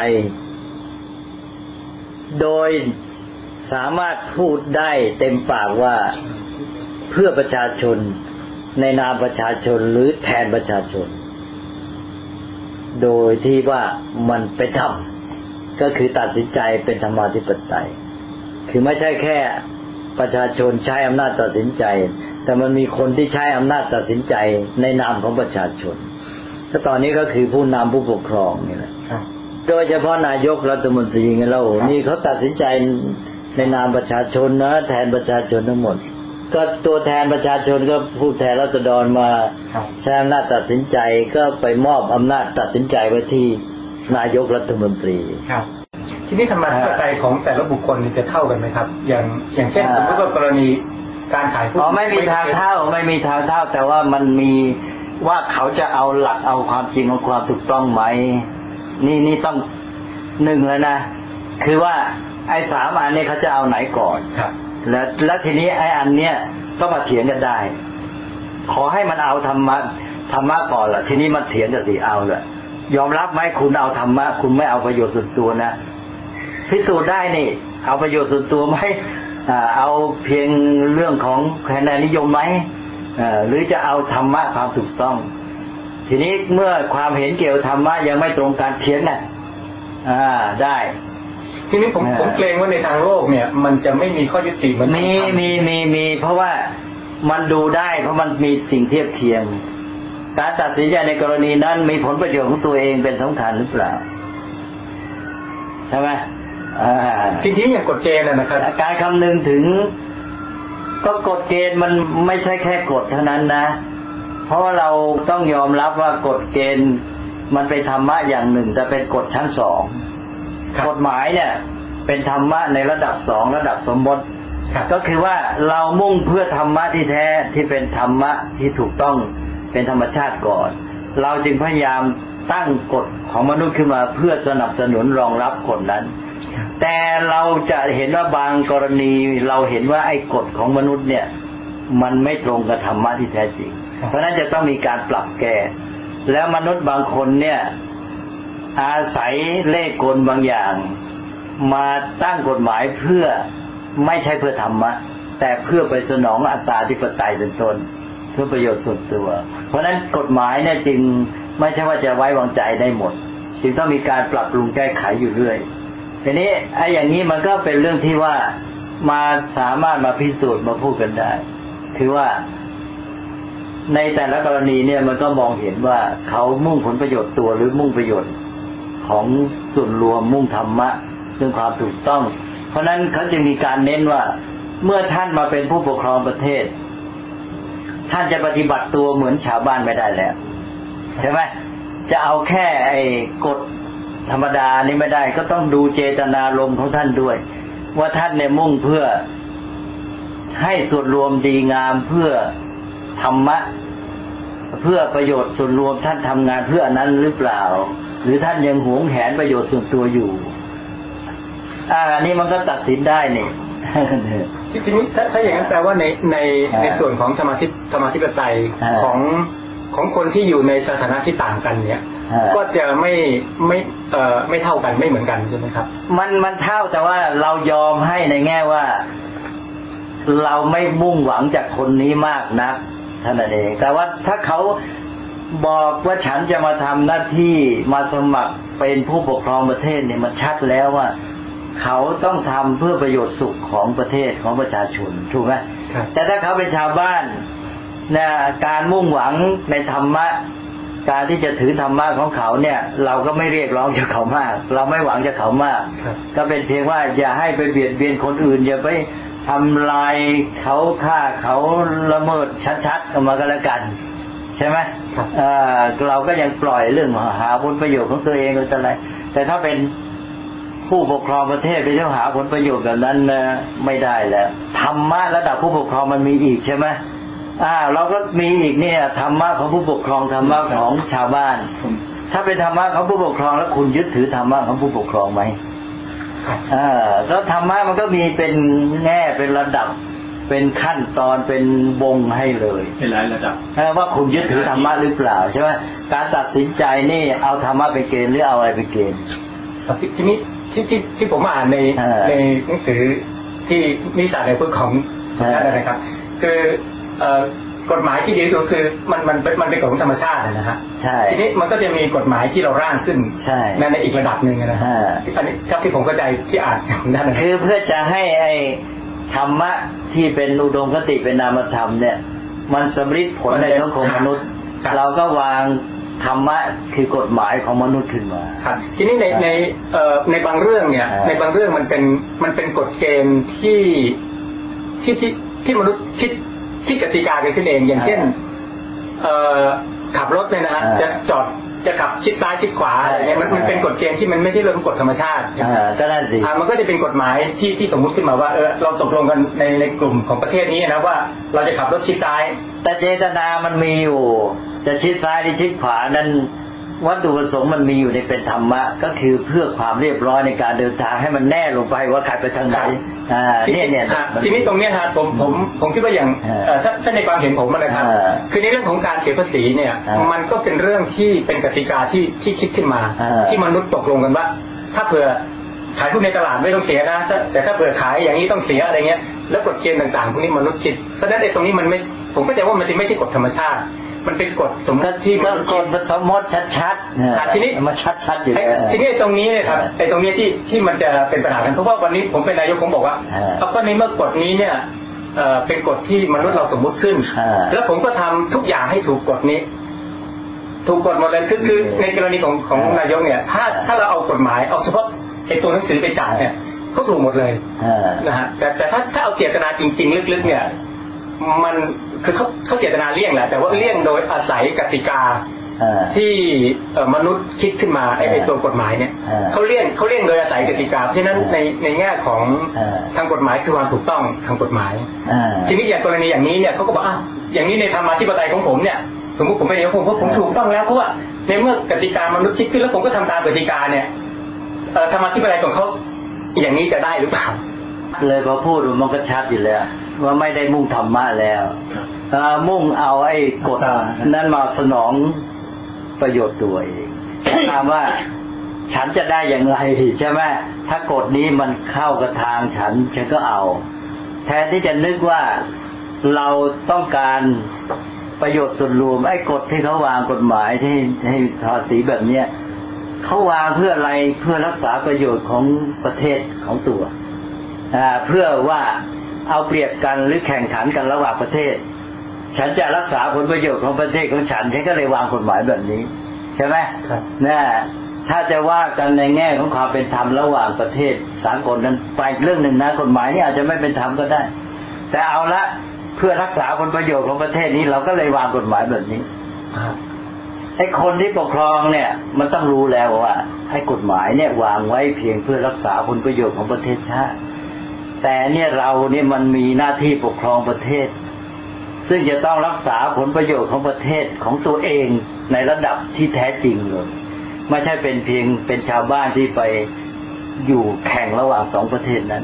โดยสามารถพูดได้เต็มปากว่าเพื่อประชาชนในนามประชาชนหรือแทนประชาชนโดยที่ว่ามันเป็นธรรมก็คือตัดสินใจเป็นธรรมาธิปไตยคือไม่ใช่แค่ประชาชนใช้อำนาจตัดสินใจแต่มันมีคนที่ใช้อำนาจตัดสินใจในนามของประชาชนถ้าตอนนี้ก็คือผู้นำผู้ปกครองนี่แหละโดยเฉพาะนายกรัฐมนตรีไงเรานี่เขาตัดสินใจในนามประชาชนนะแทนประชาชนทั้งหมดก็ตัวแทนประชาชนก็ผู้แทนราษฎรมาใช้อำนาจตัดสินใจก็ไปมอบอำนาจตัดสินใจไว้ที่นายกรัฐมนตรี
ครับทีนี้ธรรมาธิปไตยของแต่ละบุคคลจะเท่ากันไหมครับอย่างอย่างเช่นสมมติว่ากรณีการขายหุ้น
อ๋อไม่มีทางเท่าไม่มีทางเท่าแต่ว่ามันมีว่าเขาจะเอาหลักเอาความจริงเอาความถูกต้องไหมนี่นี่ต้องหนึ่งแล้วนะคือว่าไอ้สามอันนี้เขาจะเอาไหนก่อน
ครับ
แล้วแล้วทีนี้ไอ้อันเนี้ยก็มาเถียงกันได้ขอให้มันเอาธรรมะธรรมะก่อนล่ะทีนี้มันเถียงกันสิเอาล่ะยอมรับไหมคุณเอาธรรมะคุณไม่เอาประโยชน์ส่วนตัวนะพิสูจน์ได้นี่เอาประโยชน์ส่วนตัวไหมเอาเพียงเรื่องของคะแนนนิยมไหมหรือจะเอาธรรมะความถูกต้องทีนี้เมื่อความเห็นเกี่ยวธรรมะยังไม่ตรงกันเถียงกันอ่าได้
ทีนี้ผมผมเกรงว่าในทางโลกเนี่ยมันจะไม่มีข้อยุติมัน
มีมีมีมีเพราะว่ามันดูได้เพราะมันมีสิ่งเทียบเคียงการตัดสินใจในกรณีนั้นมีผลประโยชน์ของตัวเองเป็นสำคัญหรือเปล่าใช่ไหม
ทีนี้อย่างกฎเกณฑ์นะครับ
การคำนึงถึงก็กฎเกณฑ์มันไม่ใช่แค่กฎเท่านั้นนะเพราะว่าเราต้องยอมรับว่ากฎเกณฑ์มันเป็นธรรมะอย่างหนึ่งแต่เป็นกฎชั้นสองกฎหมายเนี่ยเป็นธรรมะในระดับสองระดับสมมติก็คือว่าเรามุ่งเพื่อธรรมะที่แท้ที่เป็นธรรมะที่ถูกต้องเป็นธรรมชาติก่อนเราจึงพยายามตั้งกฎของมนุษย์ขึ้นมาเพื่อสนับสนุนรองรับกฎนั้นแต่เราจะเห็นว่าบางกรณีเราเห็นว่าไอ้กฎของมนุษย์เนี่ยมันไม่ตรงกับธรรมะที่แท้จริงเพราะนั้นจะต้องมีการปรับแก้แล้วมนุษย์บางคนเนี่ยอาศัยเล่ห์กลบางอย่างมาตั้งกฎหมายเพื่อไม่ใช่เพื่อธรรมะแต่เพื่อไปสนองอัตตาธิปไตยเป็นต้นเพื่อประโยชน์ส่วนตัวเพราะนั้นกฎหมายเนี่ยจึงไม่ใช่ว่าจะไว้วางใจได้หมดจึงต้องมีการปรับปรุงแก้ไขอยู่เรื่อยทีนี้ไอ้อย่างนี้มันก็เป็นเรื่องที่ว่ามาสามารถมาพิสูจน์มาพูดกันได้คือว่าในแต่ละกรณีเนี่ยมันก็มองเห็นว่าเขามุ่งผลประโยชน์ตัวหรือมุ่งประโยชน์ของส่วนรวมมุ่งธรรมะเรื่องความถูกต้องเพราะนั้นเขาจึงมีการเน้นว่าเมื่อท่านมาเป็นผู้ปกครองประเทศท่านจะปฏิบัติตัวเหมือนชาวบ้านไม่ได้แล้วใช่ไหมจะเอาแค่ไอ้กฎธรรมดานี่ไม่ได้ก็ต้องดูเจตนารมณ์ของท่านด้วยว่าท่านเนี่ยมุ่งเพื่อให้ส่วนรวมดีงามเพื่อธรรมะเพื่อประโยชน์ส่วนรวมท่านทำงานเพื่ออันนั้นหรือเปล่าหรือท่านยังหวงแหนประโยชน์ส่วนตัวอยู่อ่าอันนี้มันก็ตัดสินได้นี่
ทีนี้ถ้าถ้าอย่างนั้นแปลว่าในในในส่วนของธรรมธิธรรมธิปไตยของของคนที่อยู่ในสถานะที่ต่างกันเนี่ยก็จะไม่ไม่เอ่อไม่เท่ากันไม่เหมือนกันใช่ไหมครับ
มันมันเท่าแต่ว่าเรายอมให้ในแง่ว่าเราไม่มุ่งหวังจากคนนี้มากนะท่านเองแต่ว่าถ้าเขาบอกว่าฉันจะมาทำหน้าที่มาสมัครเป็นผู้ปกครองประเทศเนี่ยมันชัดแล้วว่าเขาต้องทำเพื่อประโยชน์สุขของประเทศของประชาชนถูกไหมแต่ถ้าเขาเป็นชาวบ้านนะการมุ่งหวังในธรรมะการที่จะถือธรรมะของเขาเนี่ยเราก็ไม่เรียกร้องจากเขามากเราไม่หวังจากเขามากก็เป็นเพียงว่าอย่าให้ไปเบียดเบียนคนอื่นอย่าไปทำลายเขาฆ่าเขาละเมิดชัดๆออกมาก็แล้วกันใช่ไหมเอ่อเราก็ยังปล่อยเรื่องหาผลประโยชน์ของตัวเองอะไรแต่ถ้าเป็นผู้ปกครองประเทศไปเที่ยวหาผลประโยชน์แบบนั้นนะไม่ได้แล้วธรรมะระดับผู้ปกครองมันมีอีกใช่ไหมอ่าเราก็มีอีกเนี่ยธรรมะของผู้ปกครองธรรมะของชาวบ้านถ้าเป็นธรรมะของผู้ปกครองแล้วคุณยึดถือธรรมะของผู้ปกครองไหมอ่าแล้วธรรมะมันก็มีเป็นแง่เป็นระดับเป็นขั้นตอนเป็นวงให้เลย
เป็นหลายระดับ
ว่าคุณยึดถือธรรมะหรือเปล่าใช่ไหมการตัดสินใจนี่เอาธรรมะไปเกณฑ์หรือเอาอะไรไปเกณฑ์
ทีนี้ที่ที่ที่ผมอ่านในในหนังสือที่นิสาในพุทธของท่านนะครับคือกฎหมายที่ดีที่สุดคือมันมันมันเป็นกฎของธรรมชาตินะฮะทีนี้มันก็จะมีกฎหมายที่เราร่างขึ้นในในอีกระดับหนึ่งนะฮะอันนี้ครับที่ผมเข้าใจที่อ่านของท่าน
คือเพื่อจะให้ไอ้ธรรมะที่เป็นอุดมคติเป็นนามธรรมเนี่ยมันสำลิดผลในสังคมมนุษย์เราก็วางธรรมะคือกฎหมายของมนุษย์ขึ้นมา
ครับทีนี้ในในเอ่อในบางเรื่องเนี่ยในบางเรื่องมันเป็นมันเป็นกฎเกณฑ์ที่ที่ที่ที่มนุษย์คิดคิดกติกากันขึ้นเองอย่างเช่นเอ่อขับรถเนี่ยนะฮะจะจอดจะขับชิดซ้ายชิดขวาอะไรเนี่ยมันมันเป็นกฎเกณฑ์ที่มันไม่ใช่เรื่องกฎธรรมชาติ
ก็นั่นสิ
มันก็จะเป็นกฎหมายที่ที่สมมุติขึ้นมาว่าเออเราตกลงกันในในกลุ่มของประเทศนี้นะว่าเราจะขับรถชิดซ้าย
แต่เจตนามันมีอยู่จะชิดซ้ายหรือชิดขวานั้นวัตถุประสงค์มันมีอยู่ในเป็นธรรมะก็คือเพื่อความเรียบร้อยในการเดินทางให้มันแน่ลงไปว่าใครไปทางไหนอ่าเนี่ยเนี่ย
ทีนี้ตรงเนี้ยฮะผมผมผมคิดว่าอย่างถ้าถ้าในความเห็นผมนะครับคือในเรื่องของการเสียภาษีเนี่ยมันก็เป็นเรื่องที่เป็นกติกาที่ที่คิดขึ้นมาที่มนุษย์ตกลงกันว่าถ้าเผื่อขายหุ้นในตลาดไม่ต้องเสียนะแต่ถ้าเผื่อขายอย่างนี้ต้องเสียอะไรเงี้ยแล้วกฎเกณฑ์ต่างๆพวกนี้มนุษย์คิดเพราะฉะนั้นในตรงนี้มันไม่ผมก็จะว่ามันจะไม่ใช่กฎธรรมชาติมันเป็นกฎสมมติที่
ก็กฎสมมติชัด
ๆทีนี้
มันชัดๆอยู่
ทีนี้ตรงนี้เนี่ยครับไอ้ตรงนี้ที่ที่มันจะเป็นปัญหากันเพราะว่าวันนี้ผมเป็นนายกผมบอกว่าเอาก็ในเมื่อกฎนี้เนี่ยเป็นกฎที่มนุษย์เราสมมุติขึ้นแล้วผมก็ทำทุกอย่างให้ถูกกฎนี้ถูกกฎหมดเลยคือคือในกรณีของของนายกเนี่ยถ้าถ้าเราเอากฎหมายเอาเฉพาะไอ้ตัวหนังสือไปจัดเนี่ยก็ถูกหมดเลยนะฮะแต่แต่ถ้าถ้าเอาเจตนาจริงๆลึกๆเนี่ยมันคือเขาเขาเจตนาเลี่ยงแหละแต่ว่าเลี่ยงโดยอาศัยกติกาที่มนุษย์คิดขึ้นมาไอ้ตัวกฎหมายเนี่ยเขาเลี่ยงเขาเลี่ยงโดยอาศัยกติกาเพราะฉะนั้นในในแง่ของทางกฎหมายคือความถูกต้องทางกฎหมายทีนี้อย่างกรณีอย่างนี้เนี่ยเขาก็บอกอ่ะอย่างนี้ในธรรมาธิปไตยของผมเนี่ยสมมติผมเป็นนายกผมเพราะผมถูกต้องแล้วเพราะว่าในเมื่อกติกามนุษย์คิดขึ้นแล้วผมก็ทำตามกติกาเนี่ยธรรมาธิปไตยของเขาอย่างนี้จะได้หรือเปล่า
เลยพอพูดมันก็ชัดอยู่แล้วว่าไม่ได้มุ่งธรรมะแล้วมุ่งเอาไอ้กฎนั้นมาสนองประโยชน์ตัวเองถามว่าฉันจะได้อย่างไรใช่ไหมถ้ากฎนี้มันเข้ากับทางฉันฉันก็เอาแทนที่จะนึกว่าเราต้องการประโยชน์ส่วนรวมไอ้กฎที่เขาวางกฎหมายที่ให้ภาษีแบบเนี้ยเขาวางเพื่ออะไรเพื่อรักษาประโยชน์ของประเทศของตัวเพื่อว่าเอาเปรียบกันหรือแข่งขันกันระหว่างประเทศฉันจะรักษาผลประโยชน์ของประเทศของฉันฉันก็เลยวางกฎหมายแบบนี้ใช่ไหมนะถ้าจะว่ากันในแง่ของความเป็นธรรมระหว่างประเทศสากลนั้นไปเรื่องหนึ่งนะกฎหมายนี่อาจจะไม่เป็นธรรมก็ได้แต่เอาละเพื่อรักษาผลประโยชน์ของประเทศนี้เราก็เลยวางกฎหมายแบบนี้ไอ้คนที่ปกครองเนี่ยมันต้องรู้แล้วว่าให้กฎหมายเนี่ยวางไว้เพียงเพื่อรักษาผลประโยชน์ของประเทศชาติแต่เนี่ยเราเนี่ยมันมีหน้าที่ปกครองประเทศซึ่งจะต้องรักษาผลประโยชน์ของประเทศของตัวเองในระดับที่แท้จริงเลยไม่ใช่เป็นเพียงเป็นชาวบ้านที่ไปอยู่แข่งระหว่างสองประเทศนั้น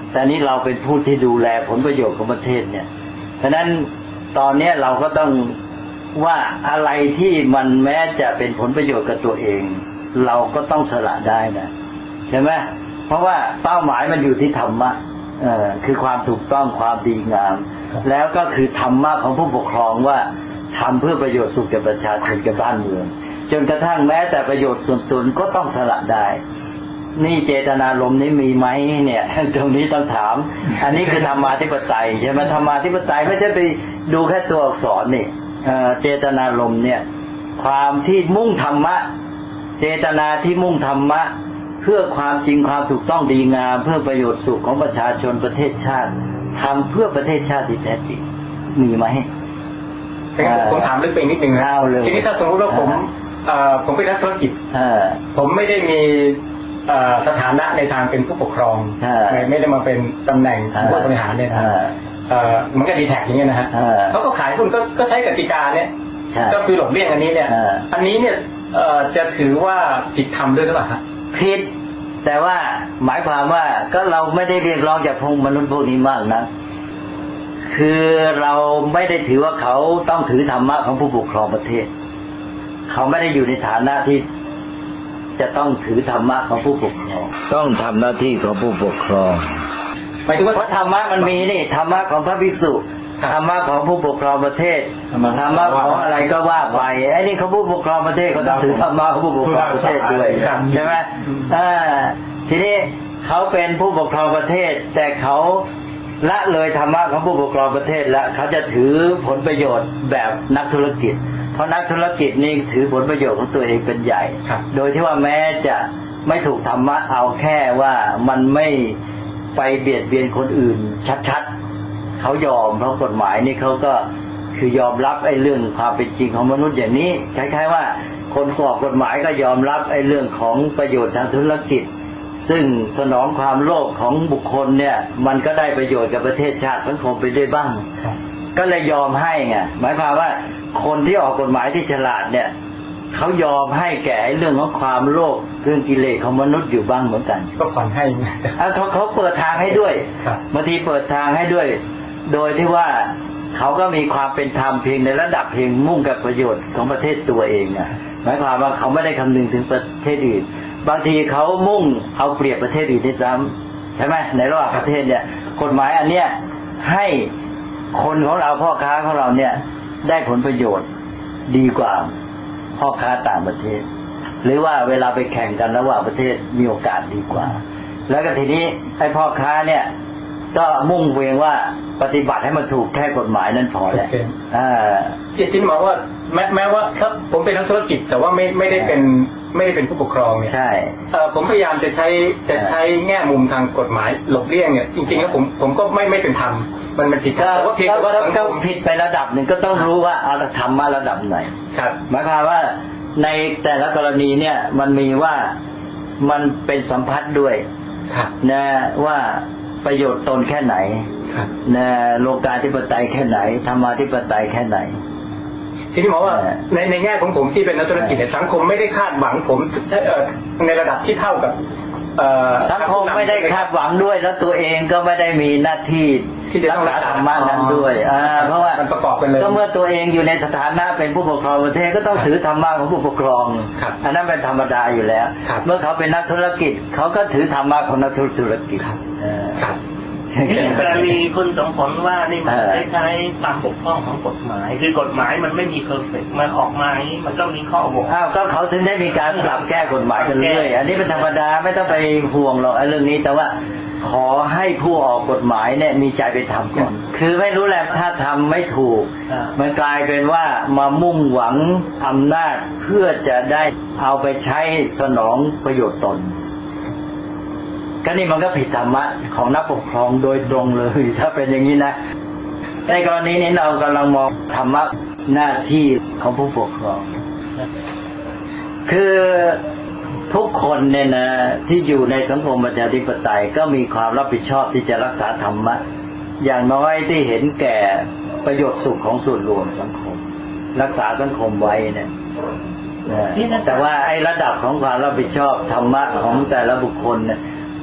แต่นี้เราเป็นผู้ที่ดูแลผลประโยชน์ของประเทศเนี่ยฉะนั้นตอนนี้เราก็ต้องว่าอะไรที่มันแม้จะเป็นผลประโยชน์กับตัวเองเราก็ต้องสละได้นะใช่ไหมเพราะว่าเป้าหมายมันอยู่ที่ธรรมะเอ่อคือความถูกต้องความดีงามแล้วก็คือธรรมะของผู้ปกครองว่าทำเพื่อประโยชน์สุขแก่ประชาชนแก่บ้านเมืองจนกระทั่งแม้แต่ประโยชน์ส่วนตนก็ต้องสละได้นี่เจตนารมณ์นี้มีไหมเนี่ยตรงนี้ต้องถามอันนี้คือธรรมาธิปไตยใช่ไหมธรรมาธิปไตยไม่ใช่ไปดูแค่ตัวอักษรนี่เจตนารมณ์เนี่ยความที่มุ่งธรรมะเจตนาที่มุ่งธรรมะเพื่อความจริงความถูกต้องดีงามเพื่อประโยชน์สุขของประชาชนประเทศชาติทำเพื่อประเทศชาติที่แท้จริงมีไหม
ผมถามลึกไปนิดนึงนะทีนี้ถ้าสมมติว่าผมผมเป็นนักธุรกิจผมไม่ได้มีสถานะในทางเป็นผู้ปกครองไม่ได้มาเป็นตำแหน่งผู้บริหารเนี่ยมันก็ดีแท็กอย่างเงี้ยนะฮะเขาก็ขายหุ้นก็ใช้กติกาเนี่ยก็คือหลบเลี่ยงอันนี้เนี่ยอันนี้เนี่ยจะถือว่าผิดธรรมด้วยหรือเปล่าฮะ
ผิดแต่ว่าหมายความว่าก็เราไม่ได้เรียกร้องจากพวกมนุษย์พวกนี้มากนะคือเราไม่ได้ถือว่าเขาต้องถือธรรมะของผู้ปกครองประเทศเขาไม่ได้อยู่ในฐานะที่จะต้องถือธรรมะของผู้ปกครองต้องทำหน้าที่ของผู้ปกครองหมายถึงว่าธรรมะมันมีนี่ธรรมะของพระภิกษุธรรมะของผู้ปกครองประเทศธรรมะของอะไรก็ว่าไปไอ้นี่เขาผู้ปกครองประเทศเขาต้องถือธรรมะของผู้ปกครองประเทศด้วยใช่ไหมอ่าทีนี้เขาเป็นผู้ปกครองประเทศแต่เขาละเลยธรรมะของผู้ปกครองประเทศแล้วเขาจะถือผลประโยชน์แบบนักธุรกิจเพราะนักธุรกิจนี่ถือผลประโยชน์ของตัวเองเป็นใหญ่โดยที่ว่าแม้จะไม่ถูกธรรมะเอาแค่ว่ามันไม่ไปเบียดเบียนคนอื่นชัดๆเขายอมเพราะกฎหมายนี่เขาก็คือยอมรับไอ้เรื่องความเป็นจริงของมนุษย์อย่างนี้คล้ายๆว่าคนออกกฎหมายก็ยอมรับไอ้เรื่องของประโยชน์ทางธุรกิจซึ่งสนองความโลภของบุคคลเนี่ยมันก็ได้ประโยชน์กับประเทศชาติสังคมไปด้วยบ้างก็เลยยอมให้ไงหมายความว่าคนที่ออกกฎหมายที่ฉลาดเนี่ยเขายอมให้แก่เรื่องของความโลภเรื่องกิเลสของมนุษย์อยู่บ้างเหมือนกัน
ก็ผ่อนให้
เขาเขาเปิดทางให้ด้วยบางทีเปิดทางให้ด้วยโดยที่ว่าเขาก็มีความเป็นธรรมเพียงในระดับเพียงมุ่งกับประโยชน์ของประเทศตัวเองนะหมายความว่าเขาไม่ได้คำนึงถึงประเทศอื่นบางทีเขามุ่งเอาเปรียบประเทศอื่นด้วยซ้ำใช่ไหมในระหว่างประเทศเนี่ยกฎหมายอันเนี้ยให้คนของเราพ่อค้าของเราเนี่ยได้ผลประโยชน์ดีกว่าพ่อค้าต่างประเทศหรือว่าเวลาไปแข่งกันระหว่างประเทศมีโอกาสดีกว่าแล้วก็ทีนี้ไอ้พ่อค้าเนี่ยก็มุ่งเพียงว่าปฏิบัติให้มันถูกแค่กฎหมายนั้นพอแล้วอ่า
ที่จริงบอกว่าแม้แม้ว่าถ้าผมเป็นนักธุรกิจแต่ว่าไม่ไม่ได้เป็นไม่ได้เป็นผู้ปกครองเนี่ย
ใช่
เอ่อผมพยายามจะใช้จะใช้แง่มุมทางกฎหมายหลบเลี่ยงเนี่ยจริงๆแล้วผมผมก็ไม่ไม่เป็นธรรมมันมันผิดแต่ว่าเพียงแต่ว่า
ก็ผิดไประดับหนึ่งก็ต้องรู้ว่าเอาธรรมมาระดับไหน
ครับ
หมายความว่าในแต่ละกรณีเนี่ยมันมีว่ามันเป็นสัมพัทธ์ด้วยนะว่าประโยชน์ตนแค่ไหนนะโลกาธิปไตยแค่ไหนธรรมาธิปไตยแค่ไหน
ทีนี้หมอว่าในในแง่ของผมที่เป็นนักธุรกิจเนี่ยสังคมไม่ได้คาดหวังผมในระดับที่เท่ากับ
สังคมไม่ได้คาดหวังด้วยแล้วตัวเองก็ไม่ได้มีหน้าที่
ที่จะ
รักษาธรรมะนั้นด้วยเพราะว่า
มันประกอบกันเลย
ก็เมื่อตัวเองอยู่ในสถานะเป็นผู้ปกครองประเทศก็ต้องถือธรรมะของผู้ปกครองอันนั้นเป็นธรรมดาอยู่แล้วเมื่อเขาเป็นนักธุรกิจเขาก็ถือธรรมะของนักธุรกิจ
นี่กรณีคุณสมผลว่านี่มันได้ใช้ความบกพร่องของกฎหมายคือกฎหมายมันไม่มีเพอร์เฟกต์มันออกมาอย่างนี้มันก็มีข้อบก
อ้าวก็เขาถึงได้มีการปรับแก้กฎหมายกันเรื่อยอันนี้เป็นธรรมดาไม่ต้องไปห่วงหรอกไอ้เรื่องนี้แต่ว่าขอให้ผู้ออกกฎหมายเนี่ยมีใจไปทำก่อนคือไม่รู้แหละถ้าทำไม่ถูกมันกลายเป็นว่ามามุ่งหวังอำนาจเพื่อจะได้เอาไปใช้สนองประโยชน์ตนก็นี่มันก็ผิดธรรมะของนักปกครองโดยตรงเลยถ้าเป็นอย่างนี้นะในกรณีนี้เรากำลังมองธรรมะหน้าที่ของผู้ปกครองคือทุกคนเนี่ยนะที่อยู่ในสังคมประชาธิปไตยก็มีความรับผิดชอบที่จะรักษาธรรมะอย่างน้อยที่เห็นแก่ประโยชน์สุขของส่วนรวมสังคมรักษาสังคมไว้เนี่ยแต่ว่าไอ้ระดับของความรับผิดชอบธรรมะของแต่ละบุคคลเนี่ย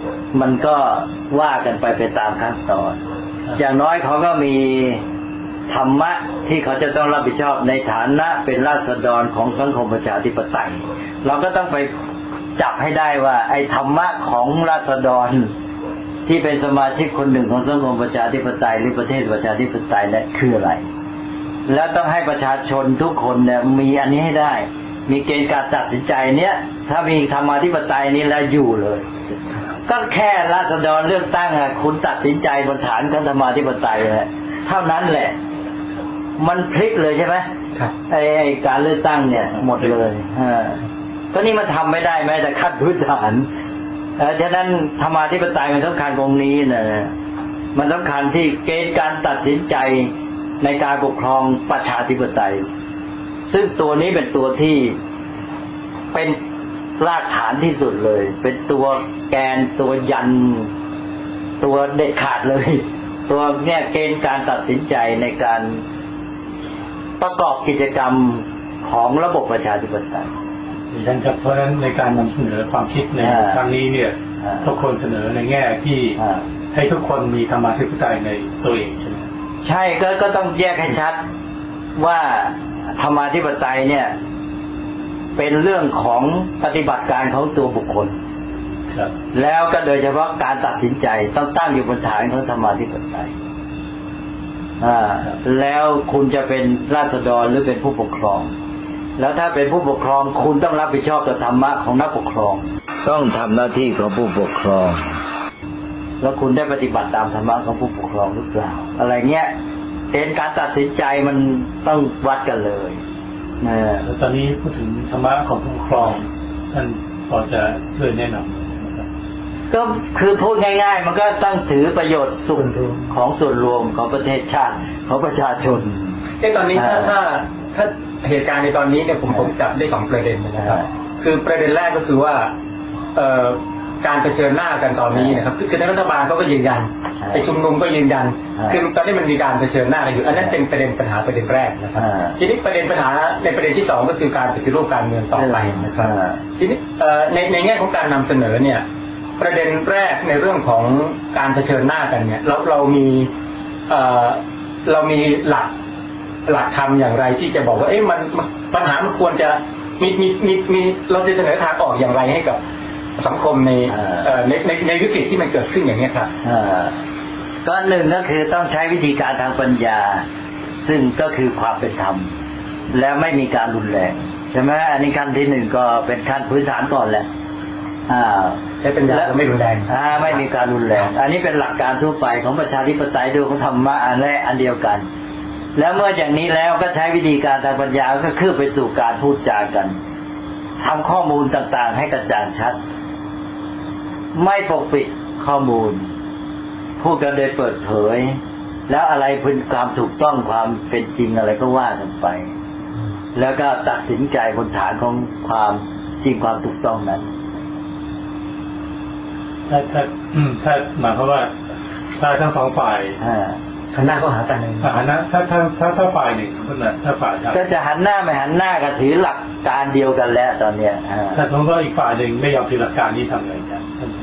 มันก็ว่ากันไปไปตามขั้นตอนอย่างน้อยเขาก็มีธรรมะที่เขาจะต้องรับผิดชอบในฐานะเป็นราษฎรของสังคมประชาธิปไตยเราก็ต้องไปจับให้ได้ว่าไอ้ธรรมะของราษฎรที่เป็นสมาชิกคนหนึ่งของสังคมประชาธิปไตยหรือประเทศประชาธิปไตยเนี่ยคืออะไรแล้วต้องให้ประชาชนทุกคนเนี่ยมีอันนี้ให้ได้มีเกณฑ์การตัดสินใจเนี้ยถ้ามีธรรมาธิปไตยนี้แล้วอยู่เลยก็แค่ราษฎรเลือกตั้งอ่ะคุณตัดสินใจบนฐานของธรรมาธิปไตยแหละเท่านั้นแหละมันพลิกเลยใช่ไหมครับไอ้ไอ้การเลือกตั้งเนี่ยหมดเลยอ่าก็นี่มันทำไม่ได้แม้แต่ขั้นพื้นฐานเออฉะนั้นธรรมาธิปไตยมันสำคัญตรงนี้นะมันสำคัญที่เกณฑ์การตัดสินใจในการปกครองประชาธิปไตยซึ่งตัวนี้เป็นตัวที่เป็นรากฐานที่สุดเลยเป็นตัวแกนตัวยันตัวเด็ดขาดเลยตัวเนี่ยเกณฑ์การตัดสินใจในการประกอบกิจกรรมของระบบประชาธิปไตย
ดิฉันครับเพราะฉะนั้นในการนำเสนอความคิดในครั้งนี้เนี่ยทุกคนเสนอในแง่ที่ให้ทุกคนมีธรรมาธิปไตยในตัวเองใช่ไหม
ใช่ก็ก็ต้องแยกให้ชัดว่าธรรมาธิปไตยเนี่ยเป็นเรื่องของปฏิบัติการของตัวบุคคลแล้วก็โดยเฉพาะการตัดสินใจต้องตั้งอยู่บนฐานของธรรมาธิปไตยอ่าแล้วคุณจะเป็นราษฎรหรือเป็นผู้ปกครองแล้วถ้าเป็นผู้ปกครองคุณต้องรับผิดชอบต่อธรรมะของนักปกครองต้องทำหน้าที่ของผู้ปกครองแล้วคุณได้ปฏิบัติตามธรรมะของผู้ปกครองหรือเปล่าอะไรเงี้ยเป็นการตัดสินใจมันต้องวัดกันเลยนะ
แล้วตอนนี้พูดถึงธรรมะของผู้ปกครองท่านพอจะช่วยแนะนำ
ก็คือพูดง่ายๆมันก็ต้องถือประโยชน์สุขของส่วนรวมของประเทศชาติของประชาชน
ในตอนนี้ถ้าถ้าถ้าเหตุการณ์ในตอนนี้เนี่ยผมผมจับได้สองประเด็นนะครับคือประเด็นแรกก็คือว่าเอ่อการเผชิญหน้ากันตอนนี้นะครับคือในรัฐบาลเขาก็ยืนยันไอ้ชุมนุมก็ยืนยันคือตอนนี้มันมีการเผชิญหน้ากันอยู่อันนั้นเป็นประเด็นปัญหาประเด็นแรกนะครับทีนี้ประเด็นปัญหาในประเด็นที่สองก็คือการปฏิรูปการเมืองต่อไปนะครับทีนี้ในในแง่ของการนำเสนอเนี่ยประเด็นแรกในเรื่องของการเผชิญหน้ากันเนี่ยเราเรามีเรามีหลักหลักธรรมอย่างไรที่จะบอกว่าเอ๊ะมันปัญหามันควรจะมีมีมีมีเราจะเสนอทางออกอย่างไรให้กับสังคมในในในในวิกฤตที่มันเกิดขึ้นอย่างนี้ครับ
ก็หนึ่งก็คือต้องใช้วิธีการทางปัญญาซึ่งก็คือความเป็นธรรมและไม่มีการรุนแรงใช่ไหมอันนี้ขั้นที่หนึ่งก็เป็นขั้นพื้นฐานก่อนแหละ
ใช้ปัญญาและไม่รุนแรง
ไม่มีการรุนแรงอันนี้เป็นหลักการทั่วไปของประชาธิปไตยด้วยของธรรมะอันแรกอันเดียวกันแล้วเมื่ออย่างนี้แล้วก็ใช้วิธีการทางปัญญาก็คือไปสู่การพูดจากันทำข้อมูลต่างๆให้กระจ่างชัดไม่ปกปิดข้อมูลพูดกันโดยเปิดเผยแล้วอะไรเป็นความถูกต้องความเป็นจริงอะไรก็ว่ากันไปแล้วก็ตัดสินใจบนฐานของความจริงความถูกต้องนั้น
ถ้าถ้าถ้าหมายความว่าถ้าทั้งสองฝ่าย
หันหน้าก็หากันเลย
หันหน้าถ้าถ้าถ้าถ้าฝ่ายหนึ่งสมมตินะถ้าฝ่าย
ก็จะหันหน้าไม่หันหน้าก็ถือหลักการเดียวกันแล้วตอนเนี้ย
ถ้าสมมติว่าอีกฝ่ายหนึ่งไม่ยอมถือหลักการนี้ทำไงครับ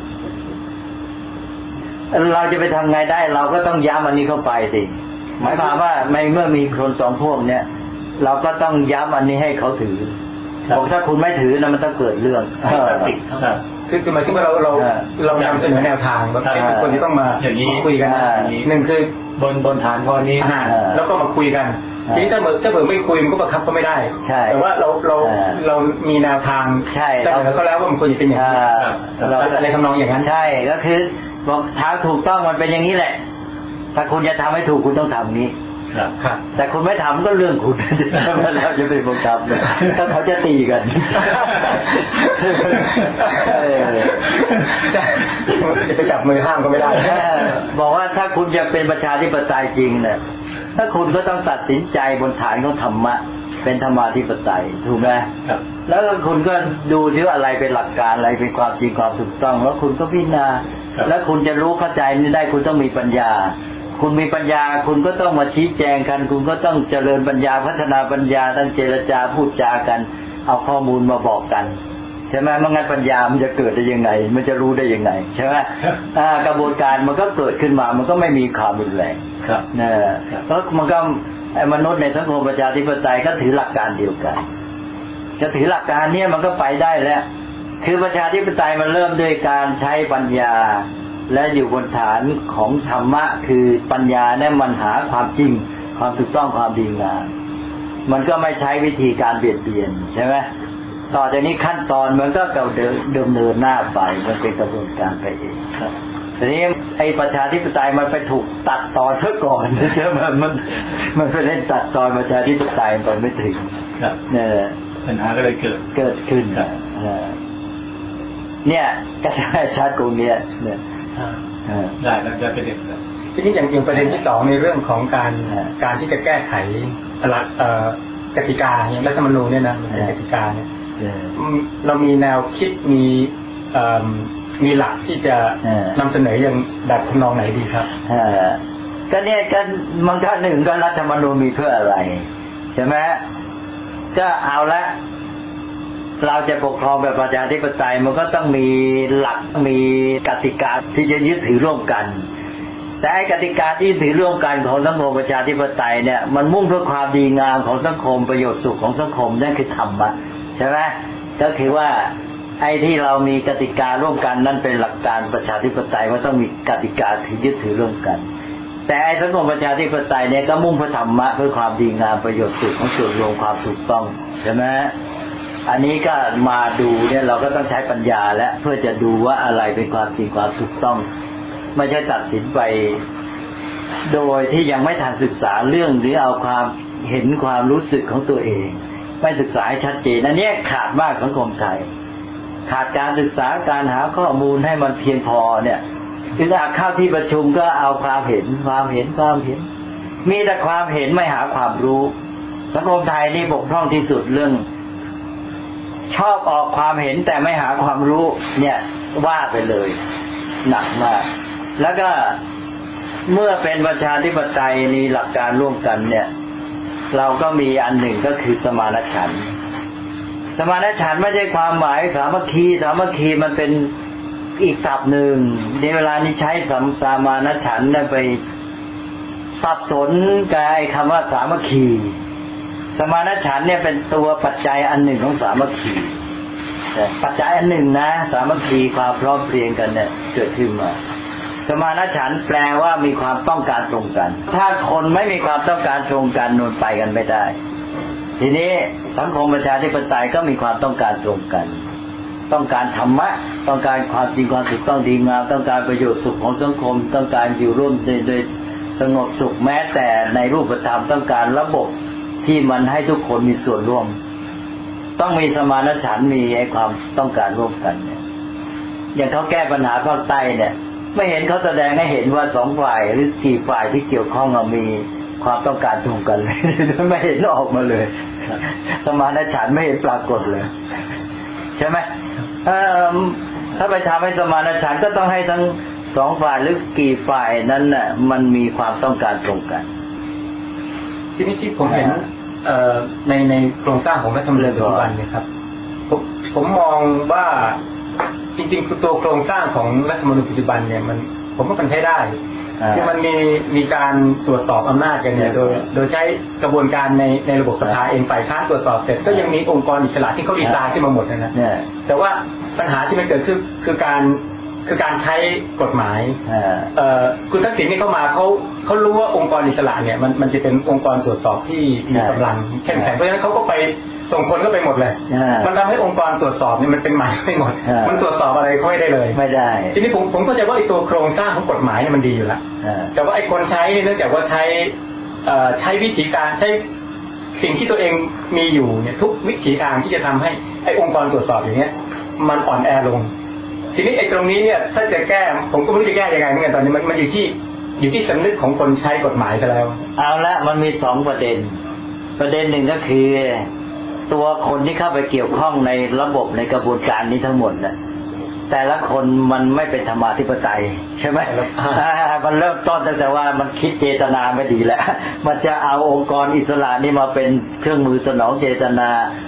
เราจะไปทำไงได้เราก็ต้องย้ำอันนี้เข้าไปสิหมายความว่าไม่เมื่อมีคนสองพวกเนี้ยเราก็ต้องย้ำอันนี้ให้เขาถือบอกถ้าคุณไม่ถือนะมันต้องเกิดเรื่อง
คือคือหมายถึงว่าเราเราเรานำเสนอแนวทางว่าเป็นคนที่ต้องมา
อย่างนี้
คุยกันหนึ่งคือบ
นบนฐานข้อนี้
แล้วก็มาคุยกันทีนี้ถ้าเมื่อถ้าเผื่อไม่คุยมันก็บังคับก็ไม่ได้แต่ว่าเราเราเรามีแนวทางเสนอเขาแล้วว่ามันควรจะเป็นอย่างนี้อะไรทำนองอย่างนั้น
ใช่ก็คือบอกทางถูกต้องมันเป็นอย่างนี้แหละถ้าคุณจะทำให้ถูกคุณต้องทำนี้แต่คุณไม่ทำก็เรื่องคุณเราจะเป็นบังคับถ้าเขาจะตีกัน
จะไปจับมือห้ามก็ไม่ได้
บอกว่าถ้าคุณจะเป็นประชาธิปไตยจริงเนี่ยถ้าคุณก็ต้องตัดสินใจบนฐานของธรรมะเป็นธรรมาธิปไตยถูกไหมแล้วคุณก็ดูซิว่าอะไรเป็นหลักการอะไรเป็นความจริงความถูกต้องแล้วคุณก็พิจารณาแล้วคุณจะรู้เข้าใจนี่ได้คุณต้องมีปัญญาคุณมีปัญญาคุณก็ต้องมาชี้แจงกันคุณก็ต้องเจริญปัญญาพัฒนาปัญญาตั้งเจรจาพูดจากันเอาข้อมูลมาบอกกันใช่ไหมไม่งั้นปัญญามันจะเกิดได้ยังไงมันจะรู้ได้ยังไงใช่ไหมกระบวนการมันก็เกิดขึ้นมามันก็ไม่มีความรุนแรง
ครับ
เนี่ยแล้วมันก็มนุษย์ในสังคมประชาธิปไตยก็ถือหลักการเดียวกันจะถือหลักการเนี้ยมันก็ไปได้แล้วคือประชาธิปไตยมันเริ่มด้วยการใช้ปัญญาและอยู่บนฐานของธรรมะคือปัญญาเนี่ยมันหาความจริงความถูกต้องความดีงามมันก็ไม่ใช้วิธีการเบียดเบียนใช่ไหมต่อจากนี้ขั้นตอนมันก็เดินเดิมเนินหน้าไปมันเป็นกระบวนการไปเองทีนี้ไอ้ประชาธิปไตยมันไปถูกตัดตอนซะก่อนใช่ไหมมันมันไปเล่นตัดตอนประชาธิปไตยตอนไม่ถึงเนี่ย
ปัญหาก็เลยเกิด
เกิดขึ้นเนี่ยก็จะให้ชัดตรงนี้เนี่ย
ได้แล้วจะเป็นเด็ก
ทีนี้อย่างอย่างประเด็นที่สองในเรื่องของการการที่จะแก้ไขหลักกติกาอย่างรัฐธรรมนูญเนี่ยนะกติกาเนี่ยเรามีแนวคิดมีมีหลักที่จะนำเสนออย่างแบบทำนองไหนดีครับ
ก็เนี่ยก็มันก็หนึ่งก็รัฐธรรมนูญมีเพื่ออะไรใช่ไหมก็เอาละเราจะปกครองแบบประชาธิปไตยมันก็ต้องมีหลักมีกติกาที่จะยึดถือร่วมกันแต่ไอ้กติกาที่ถือร่วมกันของสังคมประชาธิปไตยเนี่ยมันมุ่งเพื่อความดีงามของสังคมประโยชน์สุขของสังคมนั่นคือธรรมะใช่ไหมก็คือว่าไอ้ที่เรามีกติการ่วมกันนั่นเป็นหลักการประชาธิปไตยว่าต้องมีกติกาที่ยึดถือร่วมกันแต่ไอ้สังคมประชาธิปไตยเนี่ยก็มุ่งเพื่อธรรมะเพื่อความดีงามประโยชน์สุขของส่วนรวมความถูกต้องใช่ไหมอันนี้ก็มาดูเนี่ยเราก็ต้องใช้ปัญญาและเพื่อจะดูว่าอะไรเป็นความจริงความถูกต้องไม่ใช่ตัดสินไปโดยที่ยังไม่ทันศึกษาเรื่องหรือเอาความเห็นความรู้สึกของตัวเองไม่ศึกษาให้ชัดเจนอันนี้ขาดมากสังคมไทยขาดการศึกษาการหาข้อมูลให้มันเพียงพอเนี่ยคืออาเข้าที่ประชุมก็เอาความเห็นความเห็นความเห็นมีแต่ความเห็นไม่หาความรู้สังคมไทยนี่บกพร่องที่สุดเรื่องชอบออกความเห็นแต่ไม่หาความรู้เนี่ยว่าไปเลยหนักมากแล้วก็เมื่อเป็นประชาธิปไตยมีหลักการร่วมกันเนี่ยเราก็มีอันหนึ่งก็คือสมานฉันท์สมานฉันท์ไม่ใช่ความหมายสามัคคีสามัคคีมันเป็นอีกศัพท์หนึ่งในเวลานี้ใช้สมานฉันท์ไปสับสนกับไอ้คำว่าสามัคคีสมานฉันท์เนี่ยเป็นตัวปัจจัยอันหนึ่งของสามัคคีปัจจัยอันหนึ่งนะสามัคคีความพร้อมเพรียงกันเนี่ยเกิดขึ้นมาสมานฉันท์แปลว่ามีความต้องการตรงกันถ้าคนไม่มีความต้องการตรงกันนนไปกันไม่ได้ทีนี้สังคมประชาธิปไตยก็มีความต้องการตรงกันต้องการธรรมะต้องการความจริงความถูกต้องดีงามต้องการประโยชน์สุขของสังคมต้องการอยู่ร่วมโดยสงบสุขแม้แต่ในรูปธรรมต้องการระบบที่มันให้ทุกคนมีส่วนร่วมต้องมีสมานฉันท์มีไอ้ความต้องการร่วมกันเนี่ยอย่างเขาแก้ปัญหาภาคใต้เนี่ยไม่เห็นเขาแสดงให้เห็นว่าสองฝ่ายหรือสี่ฝ่ายที่เกี่ยวข้องมีความต้องการตรงกันเลยไม่เห็นออกมาเลยสมานฉันท์ไม่เห็นปรากฏเลยใช่ไหมถ้าไปทำให้สมานฉันท์ก็ต้องให้ทั้งสองฝ่ายหรือกี่ฝ่ายนั้นน่ะมันมีความต้องการตรงกัน
ทีนี้ที่ผมเห็นในในโครงสร้างของรัฐธรรมนูญปัจจุบันเนี่ยครับผมผมมองว่าจริงๆคือตัวโครงสร้างของรัฐธรรมนูญปัจจุบันเนี่ยมันผมว่ามันใช้ได้คือมันมีมีการตรวจสอบอำนาจกันเนี่ยโดยโดยใช้กระบวนการในในระบบสภาเองฝ่ายค้านตรวจสอบเสร็จก็ยังมีองค์กรอิสระที่เขาดีไซน์ขึ้นมาหมดนะแต่ว่าปัญหาที่มันเกิดขึ้นคือการคือการใช้กฎหมายเอ่อคุณทักษิณนี่เข้ามาเขาเขารู้ว่าองค์กรอิสระเนี่ยมันมันจะเป็นองค์กรตรวจสอบที่มีกำลังเข้มแข็งเพราะฉะนั้นเขาก็ไปส่งคนก็ไปหมดเลยมันทำให้องค์กรตรวจสอบนี่มันเป็นใหม่ไม่หมดมันตรวจสอบอะไรเขาไม่ได้เลย
ไม่ได้
ทีนี้ผมผมเข้าใจว่าไอ้ตัวโครงสร้างของกฎหมายเนี่ยมันดีอยู่แล้วแต่ว่าไอ้คนใช้เนื่องจากว่าใช้เอ่อใช้วิธีการใช้สิ่งที่ตัวเองมีอยู่เนี่ยทุกวิธีการที่จะทำให้ไอ้องค์กรตรวจสอบอย่างเงี้ยมันอ่อนแอลงทีนี้ไอ้ตรงนี้เนี่ยถ้าจะแก้ผมก็ไม่รู้จะแก้ยังไงเหมือนกันตอนนี้มันมันอยู่ที่อยู่ที่สำนึกของคนใช้กฎหมายซะแล้ว
เอาละมันมีสองประเด็นประเด็นหนึ่งก็คือตัวคนที่เข้าไปเกี่ยวข้องในระบบในกระบวนการนี้ทั้งหมดน่ะแต่ละคนมันไม่เป็นธรรมาธิปไตยใช่ไหมมันเริ่มต้นตั้งแต่ว่ามันคิดเจตนาไม่ดีแล้วมันจะเอาองค์กรอิสระนี่มาเป็นเครื่องมือสนองเจตนา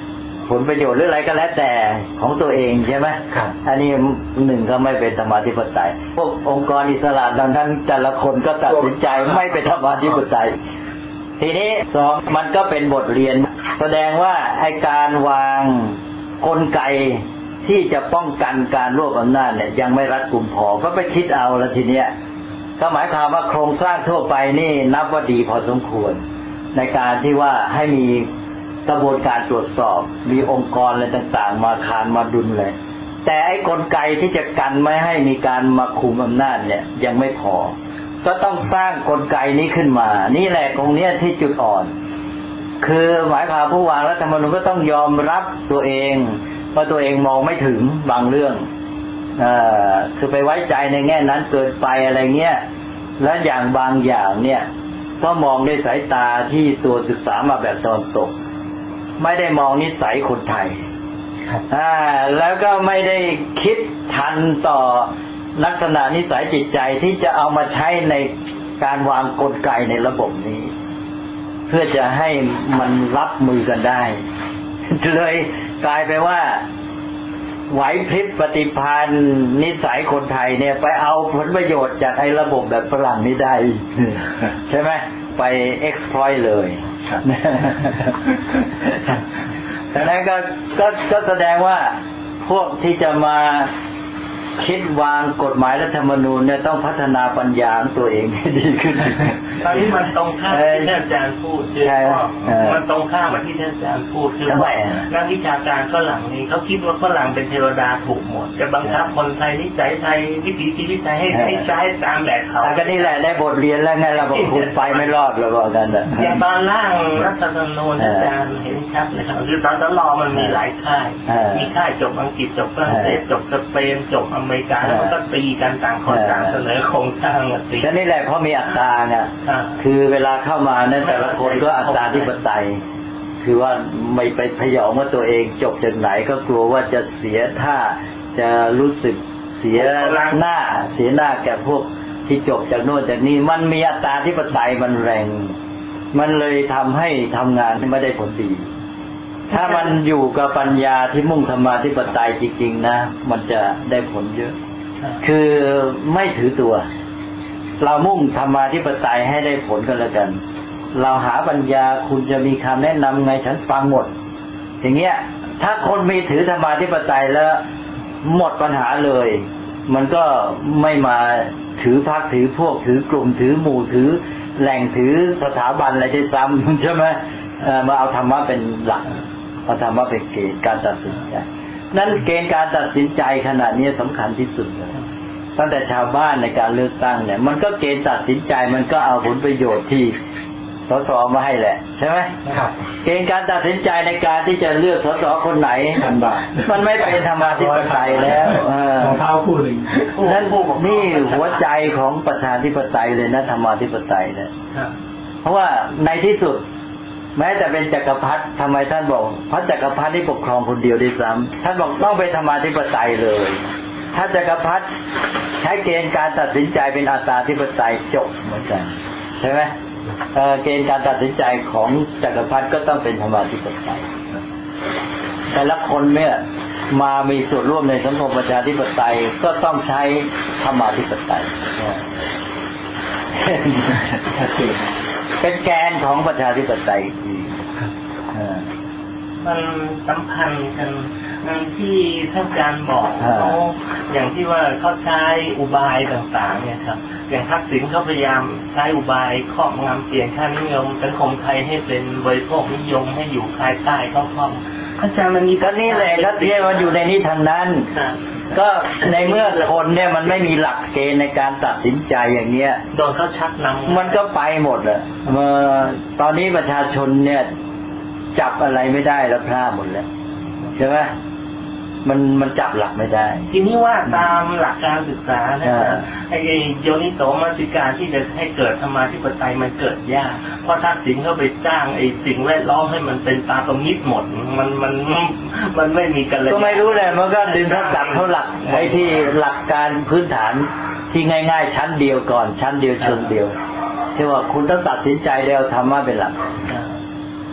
ผลประโยชน์หรืออะไรก็แล้วแต่ของตัวเองใช่ไหมครับอันนี้หนึ่งก็ไม่เป็นธรรมาธิปไตยพวกองค์กรอิสระดังนั้นแต่ละคนก็ตัดสินใจไม่เป็นธรรมาธิปไตยทีนี้สองมันก็เป็นบทเรียนแสดงว่าไอ้การวางกลไกที่จะป้องกันการรวบอำนาจเนี่ยยังไม่รัดกุมพอก็ไปคิดเอาแล้วทีเนี้ยก็หมายความว่าโครงสร้างทั่วไปนี่นับว่าดีพอสมควรในการที่ว่าให้มีกระบวนการตรวจสอบมีองค์กรอะไรต่างๆมาคานมาดุลเลยแต่ไอ้กลไกที่จะกันไม่ให้มีการมาคุมอำนาจเนี่ยยังไม่พอก็ต้องสร้างกลไกนี้ขึ้นมานี่แหละตรงเนี้ยที่จุดอ่อนคือหมายความผู้วางรัฐธรรมนูญก็ต้องยอมรับตัวเองว่าตัวเองมองไม่ถึงบางเรื่องเอ่อคือไปไว้ใจในแง่นั้นเกินไปอะไรเงี้ยและอย่างบางอย่างเนี่ยก็มองด้วยสายตาที่ตัวศึกษามาแบบตอนตกไม่ได้มองนิสัยคนไทยอ่าแล้วก็ไม่ได้คิดทันต่อลักษณะนิสัยจิตใจที่จะเอามาใช้ในการวางกลไกในระบบนี้เพื่อจะให้มันรับมือกันได้เลยกลายไปว่าไหวพริบปฏิภาณนิสัยคนไทยเนี่ยไปเอาผลประโยชน์จากไอ้ระบบแบบฝรั่งนี้ได้ใช่ไหมไป exploit เลยดังนั้นก็ก็ก็แสดงว่าพวกที่จะมาคิดวางกฎหมายรัฐธรรมนูญเนี่ยต้องพัฒนาปัญญาของตัวเองให้ดีขึ้น
ตอนนี้มันตรงข้ามที่ท่านอาจารย์พูดใช่มันตรงข้ามกับที่ท่านอาจารย์พูดคือว่านักวิชาการฝรั่งนี่เขาคิดว่าฝรั่งเป็นเทวดาถูกหมดจะบังคับคนไทยนิสัยไทยวิถีชีวิตไทยให้ให้ใช้ตามแบบเขา
ก็นี่แหละได้บทเรียนแล้วไงเราบอกคุณไปไม่รอดแล้วบอกกันอ่ะ
อย่างตอนร่างรัฐธรรมนูญอาจารย์เห็นชัดเลยครับคือสสลมันมีหลายค่ายมีค่ายจบอังกฤษจบฝรั่งเศสจบสเปนจบอเมริกาแล้วก็ตีกันต่างคนต่างเสนอโครงสร้างตี
ก็นี่แหละเพราะมีอัตราไงคือเวลาเข้ามาเนี่ยแต่ละคนก็อัตราธิปไตยคือว่าไม่ไปพยองว่าตัวเองจบจากไหนก็กลัวว่าจะเสียท่าจะรู้สึกเสียหน้าเสียหน้าแก่พวกที่จบจากโน่นจากนี้มันมีอัตราธิปไตยมันแรงมันเลยทำให้ทำงานไม่ได้ผลดีถ้ามันอยู่กับปัญญาที่มุ่งธรรมาธิปไตยจริงๆนะมันจะได้ผลเยอะคือไม่ถือตัวเรามุ่งธรรมาธิปไตยให้ได้ผลกันแล้วกันเราหาปัญญาคุณจะมีคำแนะนำไงฉันฟังหมดอย่างเงี้ยถ้าคนมีถือธรรมาธิปไตยแล้วหมดปัญหาเลยมันก็ไม่มาถือพรรคถือพวกถือกลุ่มถือหมู่ถือแหล่งถือสถาบันอะไรด้วยซ้ำใช่ไหมมาเอาธรรมะเป็นหลักเอาธรรมะเป็นเกณฑ์การตัดสินใจนั้นเกณฑ์การตัดสินใจขณะนี้สำคัญที่สุดเลยตั้งแต่ชาวบ้านในการเลือกตั้งเนี่ยมันก็เกณฑ์ตัดสินใจมันก็เอาผลประโยชน์ที่สสมาให้แหละใช่ไหมครับเกณฑ์การตัดสินใจในการที่จะเลือกสสคนไหนมันไม่เป็นธรรมาธิปไตยแล้ว
เท้าคู่หนึ่ง
นั่นนี่หัวใจของประชาธิปไตยเลยนะธรรมาธิปไตยเนี่ยเพราะว่าในที่สุดแม้แต่เป็นจักรพรรดิทำไมท่านบอกเพราะจักรพรรดินี่ปกครองคนเดียวด้วยซ้ำท่านบอกต้องเป็นธรรมาธิปไตยเลยถ้าจักรพรรดิใช้เกณฑ์การตัดสินใจเป็นอัตตาธิปไตยจบเหมือนกันใช่ไหมเ, เกณฑ์การตัดสินใจของจักรพรรดิก็ต้องเป็นธรรมาธิปไตยแต่ละคนเนี่ยมามีส่วนร่วมในสังคมประชาธิปไตยก็ต้องใช้ธรรมาธิปไตยเป็นแกนของประชาธิปไตย
มันสัมพันธ์กันนั่นที่ท่านอาจารย์บอกเขาอย่างที่ว่าเขาใช้อุบายต่างๆเนี่ยครับอย่างทักษิณเขาพยายามใช้อุบายครอบงำเปลี่ยนค่านิยมสังคมไทยให้เป็นบริโภคนิยมให้อยู่ภายใต้เขาครอบอาจารย์มันมี
ก็นี่แหละก็เรียกว่าอยู่ในนี้ทางนั้นก็ในเมื่อคนเนี่ยมันไม่มีหลักเกณฑ์ในการตัดสินใจอย่างเนี้ย
โดนเขาชักนำ
มันก็ไปหมดเลยเมื่อตอนนี้ประชาชนเนี่ยจับอะไรไม่ได้แล้วพลาดหมดแล้วใช่ไหมมันมันจับหลักไม่ได้
ทีนี้ว่าตามหลักการศึกษานะครับไอ้โยนิโสมนสิการที่จะให้เกิดธรรมาธิปไตยมันเกิดยากเพราะทักษิณเขาไปสร้างไอ้สิ่งแวดล้อมให้มันเป็นตาตรงนิดหมดมันมันมันไม่มีกันเลย
ก็ไม่รู้แหละมันก็ดึงเขากลับเขาหลักไอ้ที่หลักการพื้นฐานที่ง่ายๆชั้นเดียวก่อนชั้นเดียวเชิงเดียวที่ว่าคุณต้องตัดสินใจแล้วธรรมะเป็นหลัก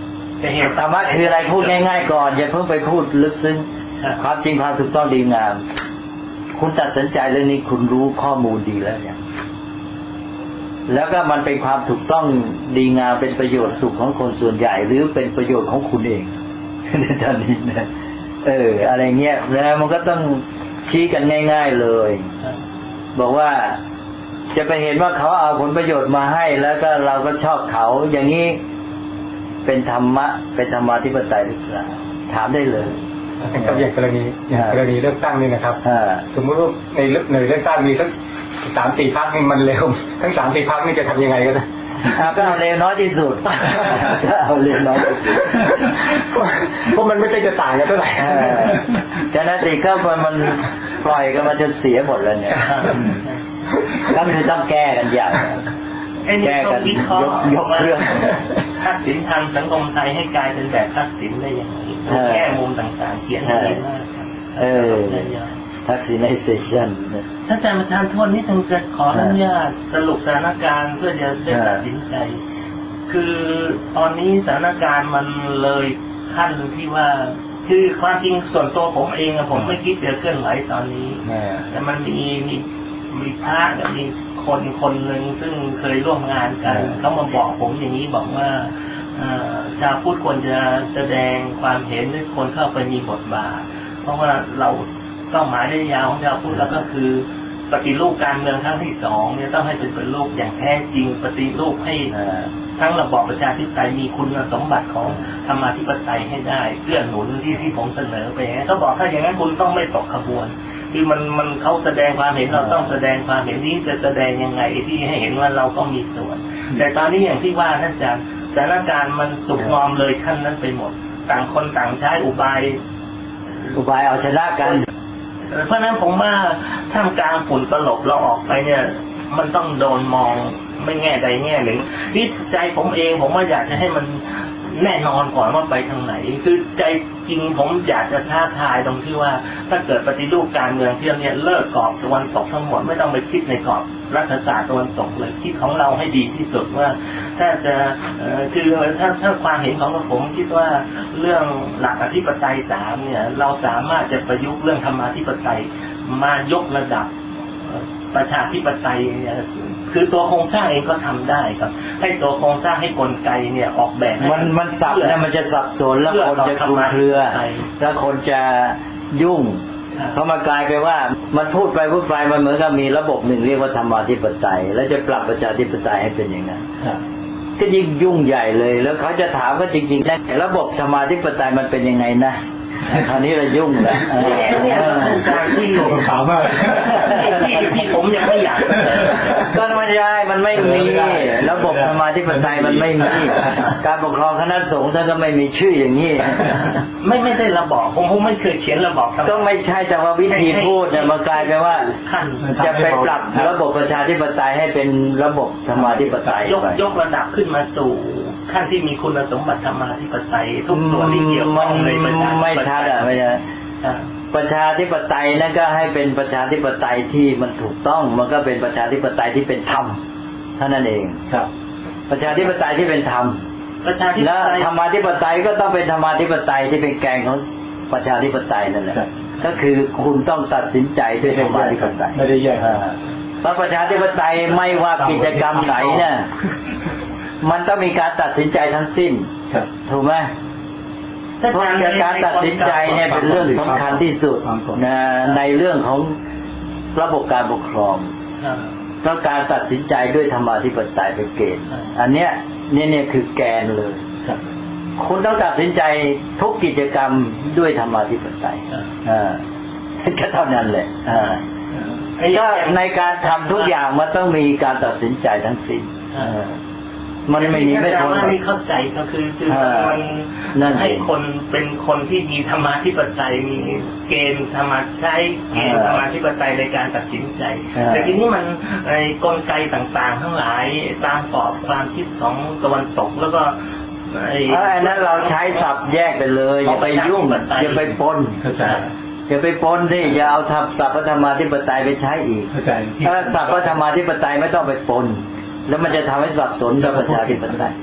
แต่เหตุ
ธรรมะคืออะไรพูดง่ายๆก่อนอย่าเพิ่งไปพูดลึกซึ้งความจริงความถูกต้องดีงามคุณตัดสินใจเรื่องนี้คุณรู้ข้อมูลดีแล้วเนี่ยแล้วก็มันเป็นความถูกต้องดีงามเป็นประโยชน์สุขของคนส่วนใหญ่หรือเป็นประโยชน์ของคุณเองในตอนนี้นะเอออะไรเงี้ยแล้วมันก็ต้องชี้กันง่ายๆเลยบอกว่าจะไปเห็นว่าเขาเอาผลประโยชน์มาให้แล้วก็เราก็ชอบเขาอย่างนี้เป็นธรรมะเป็นธรรมาธิปไตยหรือเปล่าถามได้เลย
กับอย่างกรณีอย่างกรณีเลือกตั้งนี่นะครับสมมติว่าในในเลือกตั้งมีสักสามสี่พรรคนี่มันเร็วทั้งสามสี่พรรคนี่จะทำยังไงก็ได้
ก็เอาเร็วน้อยที่สุดก็เอาเร็วน้อยที่สุด
เพราะมันไม่ใช่จะต่างกันเท่าไหร่
ฉะนั้นสิก็มันปล่อยกันมาจนเสียหมดแล้วเนี่ยก็คือต้องแก้กันอย่าง
แก้กันยกยกเรื่องทักษิณทำสังคมไทยให้กลายเป็นแบบทักษิณได้ยังไงแก้มุมต่างๆเขียนดีมาก
เออทักษิณไนเซชั่น
ถ้าอาจารย์ประธานโทษนี่ถึงจะขออนุญาตสรุปสถานการณ์เพื่อจะได้ตัดสินใจคือตอนนี้สถานการณ์มันเลยขั้นที่ว่าคือความจริงส่วนตัวผมเองผมไม่คิดจะเคลื่อนไหวตอนนี้แต่มันมีมีมีพระกับมีคนคนหนึ่งซึ่งเคยร่วมงานกันเขามาบอกผมอย่างนี้บอกว่าชาวพุทธควรจะแสดงความเห็นหรือคนเข้าไปมีบทบาทเพราะว่าเราเป้าหมายระยะยาวของชาวพุทธแล้วก็คือปฏิรูปการเมืองครั้งที่สองเนี่ยต้องให้เป็นปฏิรูปอย่างแท้จริงปฏิรูปให้ทั้งระบอบประชาธิปไตยมีคุณสมบัติของธรรมาธิปไตยให้ได้เกื้อหนุนที่ที่ผมเสนอไปเขาบอกถ้าอย่างนั้นคุณต้องไม่ตกขบวนคือมันมันเขาแสดงความเห็นเราต้องแสดงความเห็นนี้จะแสดงยังไงที่ให้เห็นว่าเราก็มีส่วนแต่ตอนนี้อย่างที่ว่าท่านอาจารย์สถานการณ์มันสุกงอมเลยขั้นนั้นไปหมดต่างคนต่างใช้อุบาย
อุบายเอาชนะกัน
เพราะนั้นผมว่าท่ามกลางฝุ่นตลบเราออกไปเนี่ยมันต้องโดนมองไม่แง่ใดแง่หนึ่งที่ใจผมเองผมว่าอยากจะให้มันแน่นอนก่อนว่าไปทางไหนคือใจจริงผมอยากจะท้าทายตรงที่ว่าถ้าเกิดปฏิรูปการเมืองที่เนี่ยเลิกกรอบตะวันตกทั้งหมดไม่ต้องไปคิดในกรอบรัฐศาสตร์ตะวันตกเลยคิดของเราให้ดีที่สุดว่าถ้าจะคือถ้าถ้าความเห็นของผมคิดว่าเรื่องหลักอธิปไตยสามเนี่ยเราสามารถจะประยุกต์เรื่องธรรมาธิปไตยมายกระดับประชาธิปไตยเนี่ยคือตัวโครงสร้างเองก็ทำได้ครับให้ตัวโครงสร้างให้กลไกเนี่ยออกแบบ
มันมันสับเนี่ยมันจะสับสนแล้วคนจะคลุมเครือแล้วคนจะยุ่งเขามากลายไปว่ามันพูดไปพูดไปมันเหมือนกับมีระบบหนึ่งเรียกว่าธรรมาธิปไตยแล้วจะปรับประชาธิปไตยให้เป็นอย่างนั้นก็ยิ่งยุ่งใหญ่เลยแล้วเขาจะถามว่าจริงๆแล้วระบบธรรมาธิปไตยมันเป็นยังไงนะคราวนี้เรายุ่งแล้ว
การที่ถามว่าที่ที่ผมยังไม่อยาก
ก็ไม่ได้มันไม่มีระบบธรรมาธิปไตยมันไม่มีการปกครองคณะสงฆ์ท่านก็ไม่มีชื่ออย่างนี้
ไม่ไม่ได้ระบอบผมผมไม่เคยเขียนระบอบ
ก็ไม่ใช่แต่ว่าวิธีพูดเนี่ยมันกลายไปว่าจะไปปรับระบบประชาธิปไตยให้เป็นระบบธรรมาธิปไตย
ยกยกระดับขึ้นมาสู่ขั้นที่มีคุณสมบัติธรรมาธิปไตยทุกส่วนที่เกี่ยวข้องในประชาธิปไตย
ไม่ชัดอ่ะไม่ใช่ประชาธิปไตยนั่นก็ให้เป็นประชาธิปไตยที่มันถูกต้องมันก็เป็นประชาธิปไตยที่เป็นธรรมเท่านั้นเอง
ครับ
ประชาธิปไตยที่เป็นธรรม
ประชาธิปไตย
และธรรมาธิปไตยก็ต้องเป็นธรรมาธิปไตยที่เป็นแกนของประชาธิปไตยนั่นแหละก็คือคุณต้องตัดสินใจด้วยธรรมาธิปไตย
ไม่ได้แยก
เพราะประชาธิปไตยไม่ว่ากิจกรรมไหนเนี่ยมันต้องมีการตัดสินใจทั้งสิ้นถูกไหมเพราะการตัดสินใจเนี่ยเป็นเรื่องสำคัญที่สุดนะในเรื่องของระบบการปกครองเพราะการตัดสินใจด้วยธรรมาธิปไตยเป็นเกณฑ์อันเนี้ยเนี่ยเนี่ยคือแกนเลยคุณต้องตัดสินใจทุกกิจกรรมด้วยธรรมาธิปไตยอ่าแค่เท่านั้นแหละอ่าก็ในการทำทุกอย่างมันต้องมีการตัดสินใจทั้งสิ้นมันไม่มีไม่พ้น
ที่เข้าใจก็คือคือมันให้คนเป็นคนที่มีธรรมาธิปไตยมีเกณฑ์ธรรมะใช้เกณฑ์ธรรมาธิปไตยในการตัดสินใจแต่ทีนี้มันไอ้กลไกต่างๆทั้งหลายตามกรอบความคิดของตะวันตกแล้วก็
ไอ้นั้นเราใช้ศัพท์แยกไปเลยอย่าไปยุ่งอย่าไปปนอย่าไปปนที่อย่าเอาทับศัพท์ธรรมาธิปไตยไปใช้อีกถ้าศัพท์ธรรมาธิปไตยไม่ต้องไปปนแล้วมันจะทำให้สับสนกับประชาธิปไตย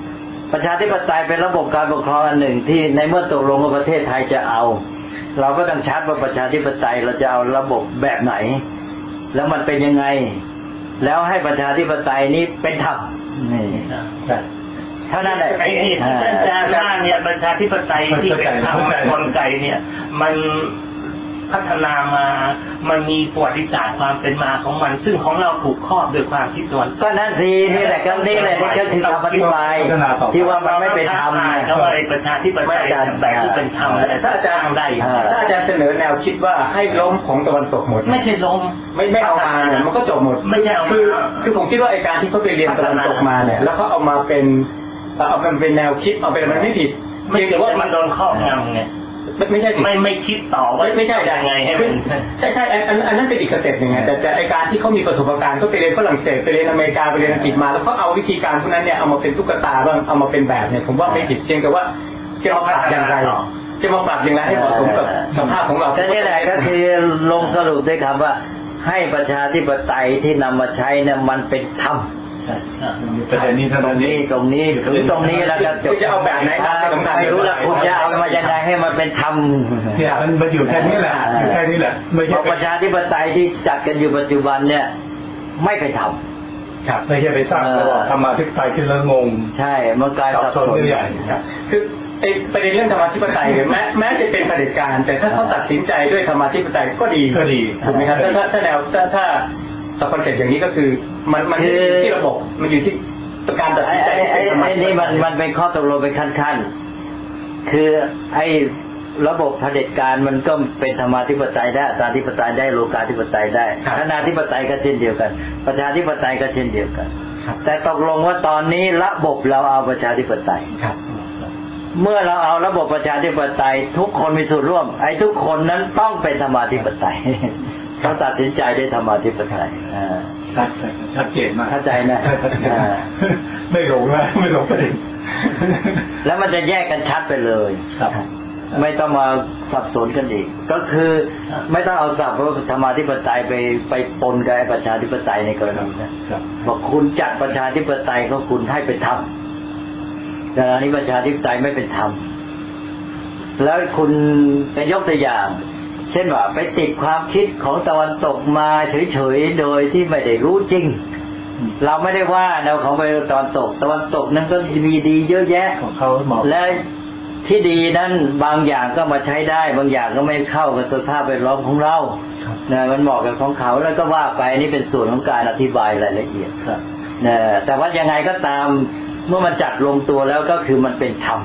ประชาธิปไตยเป็นระบบการปกครองอันหนึ่งที่ในเมื่อตกลงว่าประเทศไทยจะเอาเราก็ต้องชัดว่าประชาธิปไตยเราจะเอาระบบแบบไหนแล้วมันเป็นยังไงแล้วให้ประชาธิปไตยนี้เป็นธรรมนี่ใช่เท่านั้นแหละ
ไอ้ที่อาจารย์ว่าเนี่ยประชาธิปไตยที่เป็นธรรมกลไกเนี่ยมันพัฒนามามันมีประวัติศาสตร์ความเป็นมาของมันซึ่งของเราถูกครอบด้วยความคิดตวน
ก็นั่นสินี่แหละก็นี่แหละนี่ก็คือคำอธิบายที่ว่ามันไม่เป็นธรรม
เขาว่าประชาธิปไตยแบบที่เป็นธรรม
ถ้าอาจารย์ทำได้ถ้าอาจารย์เสนอแนวคิดว่าให้ล้มของตะวันตกหมด
ไม่ใช่ล้ม
ไม่ไม่เอามาเนี่ยมันก็จบหมด
ไม่ใช่เอา
คือคือผมคิดว่าไอ้การที่เขาไปเรียนตะวันตกมาเนี่ยแล้วเขาเอามาเป็นเอามันเป็นแนวคิดเอาเป็นมันไม่ผิด
ไม่แต่ว่ามันโดนครอบงำไง
ไม่ไม่ใช่สิ
ไม่ไม่คิดต่อว่า
ไม่ใช่ยังไงให้มันใช่ใช่อันอันนั้นเป็นอีกสเต็ปหนึ่งไงแต่แต่ไอการที่เขามีประสบการณ์เขาไปเรียนฝรั่งเศสไปเรียนอเมริกาไปเรียนอังกฤษมาแล้วเขาเอาวิธีการพวกนั้นเนี่ยเอามาเป็นตุ๊กตาบ้างเอามาเป็นแบบเนี่ยผมว่าไม่ผิดเพียงแต่ว่าจะมาปรับอย่างไรจะมาปรับอย่างไรให้เหมาะสมกับสภาพของเรา
ก็นี่แหละก็คือลงสรุปด้วยคำว่าให้ประชาธิปไตยที่นำมาใช้เนี่ยมันเป็นธรรม
ใช่ประเด็นนี้เท่านั้น
นี้ตรงนี้ถึงตรงนี้แล้วก็
จะเอาแบบไหน
ไม่รู้ละคุณจะเอามายังไงให้มันเป็นธรรม
เนี่ยมันมันอยู่แค่นี้แหละอยู่แค่นี้แหละ
ไม่ใช่ประชาธิปไตยที่จัดกันอยู่ปัจจุบันเนี่ยไม่เคยท
ำครับไม่ใช่ไปสร้างระบอบธรรมาธิปไตยขึ้นแล้วงง
ใช่มันกลายสับสน
ใหญ่ครับ
คือไอ้ประเด็นเรื่องธรรมาธิปไตยแม้แม้จะเป็นเผด็จการแต่ถ้าเขาตัดสินใจด้วยธรรมาธิปไตยก็ดี
ก็ดี
ถูกไหมครับถ้าถ้าแนวถ้าถ้าแต่คอนเซ็ปต์อย่างนี้ก็คือมันมันอยู่ที่ระบบมันอยู่ที่การตัดสินใจ
ไอ้ไอ้นี่มันมันเป็นข้อตกลงเป็นขั้นๆคือไอ้ระบบเผด็จการมันก็เป็นธรรมาธิปไตยได้อาณาธิปไตยได้โลกาธิปไตยได้อาณาธิปไตยก็เช่นเดียวกันประชาธิปไตยก็เช่นเดียวกันแต่ตกลงว่าตอนนี้ระบบเราเอาประชาธิปไตยเมื่อเราเอาระบบประชาธิปไตยทุกคนมีส่วนร่วมไอ้ทุกคนนั้นต้องเป็นธรรมาธิปไตยเขาตัดสินใจได้ธรรมาธิปไตย
ชัดชัดเจนมาก
เข้าใจนะ
ไม่หลงนะไม่หลงประเด็น
แล้วมันจะแยกกันชัดไปเลยไม่ต้องมาสับสนกันอีกก็คือไม่ต้องเอาศัพท์ว่าธรรมาธิปไตยไปไปปนกับประชาธิปไตยในกรณีนะบอกคุณจัดประชาธิปไตยก็คุณให้เป็นธรรมแต่อันนี้ประชาธิปไตยไม่เป็นธรรมแล้วคุณจะยกตัวอย่างเช่นว่าไปติดความคิดของตะวันตกมาเฉยๆโดยที่ไม่ได้รู้จริงเราไม่ได้ว่าแนวของไปตะวันตกตะวันตกนั้นก็มีดีเยอะแยะ
ของเขาเหมาะ
และที่ดีนั้นบางอย่างก็มาใช้ได้บางอย่างก็ไม่เข้ากับสภาพแวดล้อมของเราเนี่ยมันเหมาะกับของเขาแล้วก็ว่าไปนี่เป็นส่วนของการอธิบายรายละเอียดเนี่ยแต่ว่ายังไงก็ตามเมื่อมันจัดลงตัวแล้วก็คือมันเป็นธรรม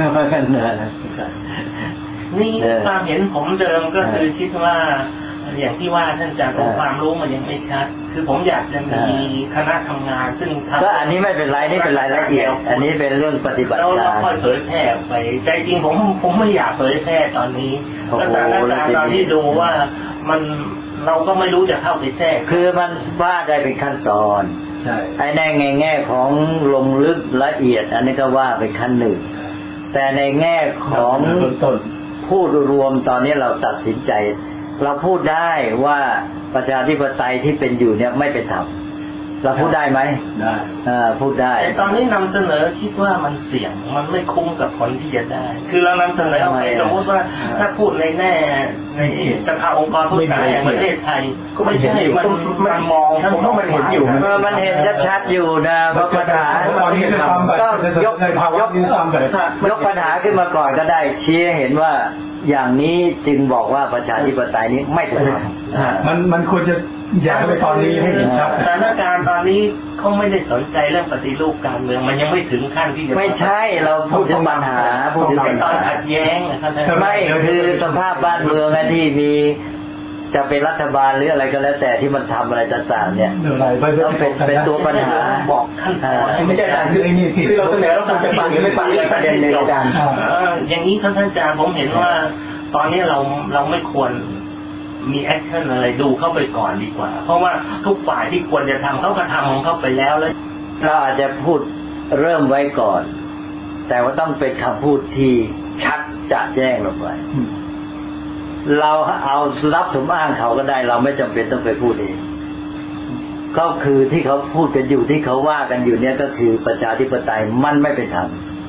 นี่ความเห็นผมเดิมก็คือคิดว่าอย่างที่ว่าท่านอาจารย์ความรู้มันยังไม่ชัดคือผมอยากจะมีคณะทำงานซึ่ง
ก็อันนี้ไม่เป็นไรนี่เป็นรายละเอียดอันนี้เป็นเรื่องปฏิบัติการ
เราค่อยเผยแพร่ไปใจจริงผมผมไม่อยากเผยแพร่ตอนนี้แล้วสถานการณ์ตอนที่ดูว่ามันเราก็ไม่รู้จะเข้าไปแทรก
คือมันว่าได้เป็นขั้นตอน
ใช่
ไอ้ในแง่ของลงลึกละเอียดอันนี้ก็ว่าเป็นขั้นหนึ่งแต่ในแง่ของพูดรวมตอนนี้เราตัดสินใจเราพูดได้ว่าประชาธิปไตยที่เป็นอยู่เนี่ยไม่เป็นธรรมเราพูดได้ไหม
ได้
อ่าพูดได้
แต่ตอนนี้นำเสนอคิดว่ามันเสี่ยงมันไม่คุ้มกับผลที่จะได้คือเรานำเสนอเอาไปสมมติว่าถ้าพูดในแน่ในสภาองค์กรผู้นำแห่งประเทศไทยก็ไม่ใช่มันมันมอง
ผมว่ามันเห็นอยู่
มันเห็นชัดๆอยู่นะเพราะปัญหาก็ยกยกยกปัญหาขึ้นมาก่อนก็ได้ชี้เห็นว่าอย่างนี้จึงบอกว่าประชาธิปไตยนี้ไม่เป็นธรรม
มันมันควรจะย้ายไปตอนนี้ให้เห็นชัด
สถานการณ์ตอนนี้เขาไม่ได้สนใจเรื่องปฏิรูปการเมืองมันยังไม่ถึงขั้นที่จะ
ไม่ใช่เราพูดถึงปัญหาพูดถึง
ตอนขัดแย้ง
ไม่คือสภาพบ้านเมืองที่มีจะเป็นรัฐบาลหรืออะไรก็แล้วแต่ที่มันทำอะไรต่างๆเนี่ยต้องเป็นเป็นตัวปัญหา
บอกขั้นตอน
ไม่ใช่การคือที่เราเสนอเราควรจะฟังหรือไม่ฟังประเด็นในอาจารย์
อย่างนี้ท่านอาจารย์ผมเห็นว่าตอนนี้เราเราไม่ควรมีแอคชั่นอะไรดูเข้าไปก่อนดีกว่าเพราะว่าทุกฝ่ายที่ควรจะทำเขาก็ทำของเขาไปแล้วแล้ว
เราอาจจะพูดเริ่มไว้ก่อนแต่ว่าต้องเป็นคำพูดที่ชัดจะแจ้งลงไปเราเอารับสมอ้างเขาก็ได้เราไม่จำเป็นต้องไปพูดเองก็คือที่เขาพูดกันอยู่ที่เขาว่ากันอยู่เนี่ยก็คือประชาธิปไตยมันไม่เป็นธรรม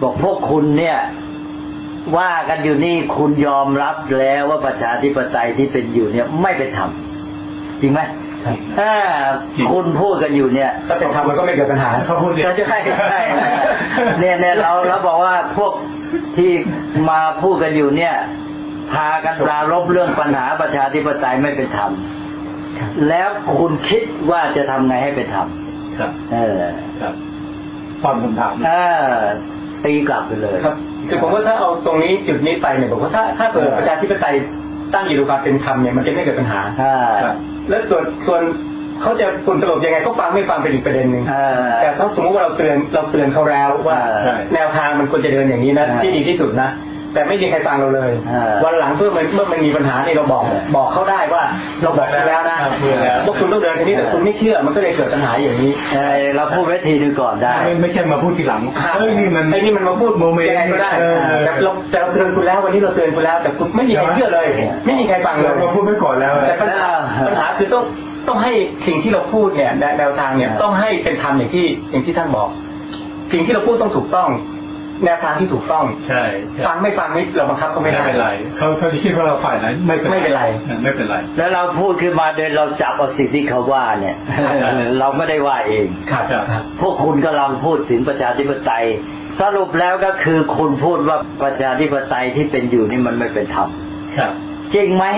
บอกพวกคุณเนี่ยว่ากันอยู่นี่คุณยอมรับแล้วว่าประชาธิปไตยที่เป็นอยู่เนี่ยไม่เป็นธรรมจริงไหมถ้าคุณพูดกันอยู่เนี่ย
ถ้าเป็นธรรมมันก็ไม่เกิดปัญหาเขาพูดเนี่ย
ใช่ใช่เนี่ยเนี่ยเราเราบอกว่าพวกที่มาพูดกันอยู่เนี่ยพากันปรารภเรื่องปัญหาประชาธิปไตยไม่เป็นธรรมแล้วคุณคิดว่าจะทำไงให้เป็นธรรม
ครับ
เออ
ครับความคำถาม
เออตีกลับไปเลย
ครับคือผมว่าถ้าเอาตรงนี้จุดนี้ไปเนี่ยผมว่าถ้าถ้าเกิดประชาธิปไตยตั้งอยู่ในความเป็นธรรมเนี่ยมันจะไม่เกิดปัญหาแล้วส่วนส่วนเขาจะฝุ่นตลบยังไงก็ฟังไม่ฟังเป็นอีกประเด็นหนึ่งแต่ถ้าสมมติว่าเราเตือนเราเตือนเขาแล้วว่าแนวทางมันควรจะเดินอย่างนี้นะที่ดีที่สุดนะแต่ไม่มีใครฟังเราเลยวันหลังเมื่อมันเมื่อมันมีปัญหาเนี่ยเราบอกบอกเขาได้ว่าเราบอกแล้วนะว่าคุณต้องเดินทีนี้แต่คุณไม่เชื่อมันก็เลยเกิดปัญหาอย่างนี้
เราพูดไว้ทีนึงก่อนได้
ไม่ใช่มาพูดทีหลัง
เฮ้ยนี่มันไอ้นี่มันมาพูดโมเมนต์ยังไงก็ได้แต่เราแต่เราเตือนคุณแล้ววันนี้เราเตือนคุณแล้วแต่คุณไม่มีใครเชื่อเลยไม่มีใครฟังเลย
เราพูดไว้ก่อนแล้ว
แต่ปัญหาปัญหาคือต้องต้องให้สิ่งที่เราพูดเนี่ยแนวทางเนี่ยต้องให้เป็นธรรมอย่างที่อย่างที่ท่านบอกสิ่งที่เราพูดต้องถูกต้องแนวทางที่ถูกต้อง
ใช่
ฟังไม่ฟังไม่เราบังคับก็ไม่ได้
ไม่เป็นไรเขาเขาคิดว่าเราฝ่ายไหนไม่
ไม่เป็นไร
ไม่เป็นไร
แล้วเราพูดขึ้นมาโดยเราจับเอาสิ่งที่เขาว่าเนี่ยเราไม่ได้ว่าเอง
ครับ
พวกคุณกำลังพูดถึงประชาธิปไตยสรุปแล้วก็คือคุณพูดว่าประชาธิปไตยที่เป็นอยู่นี่มันไม่เป็นธรรมจริงไหม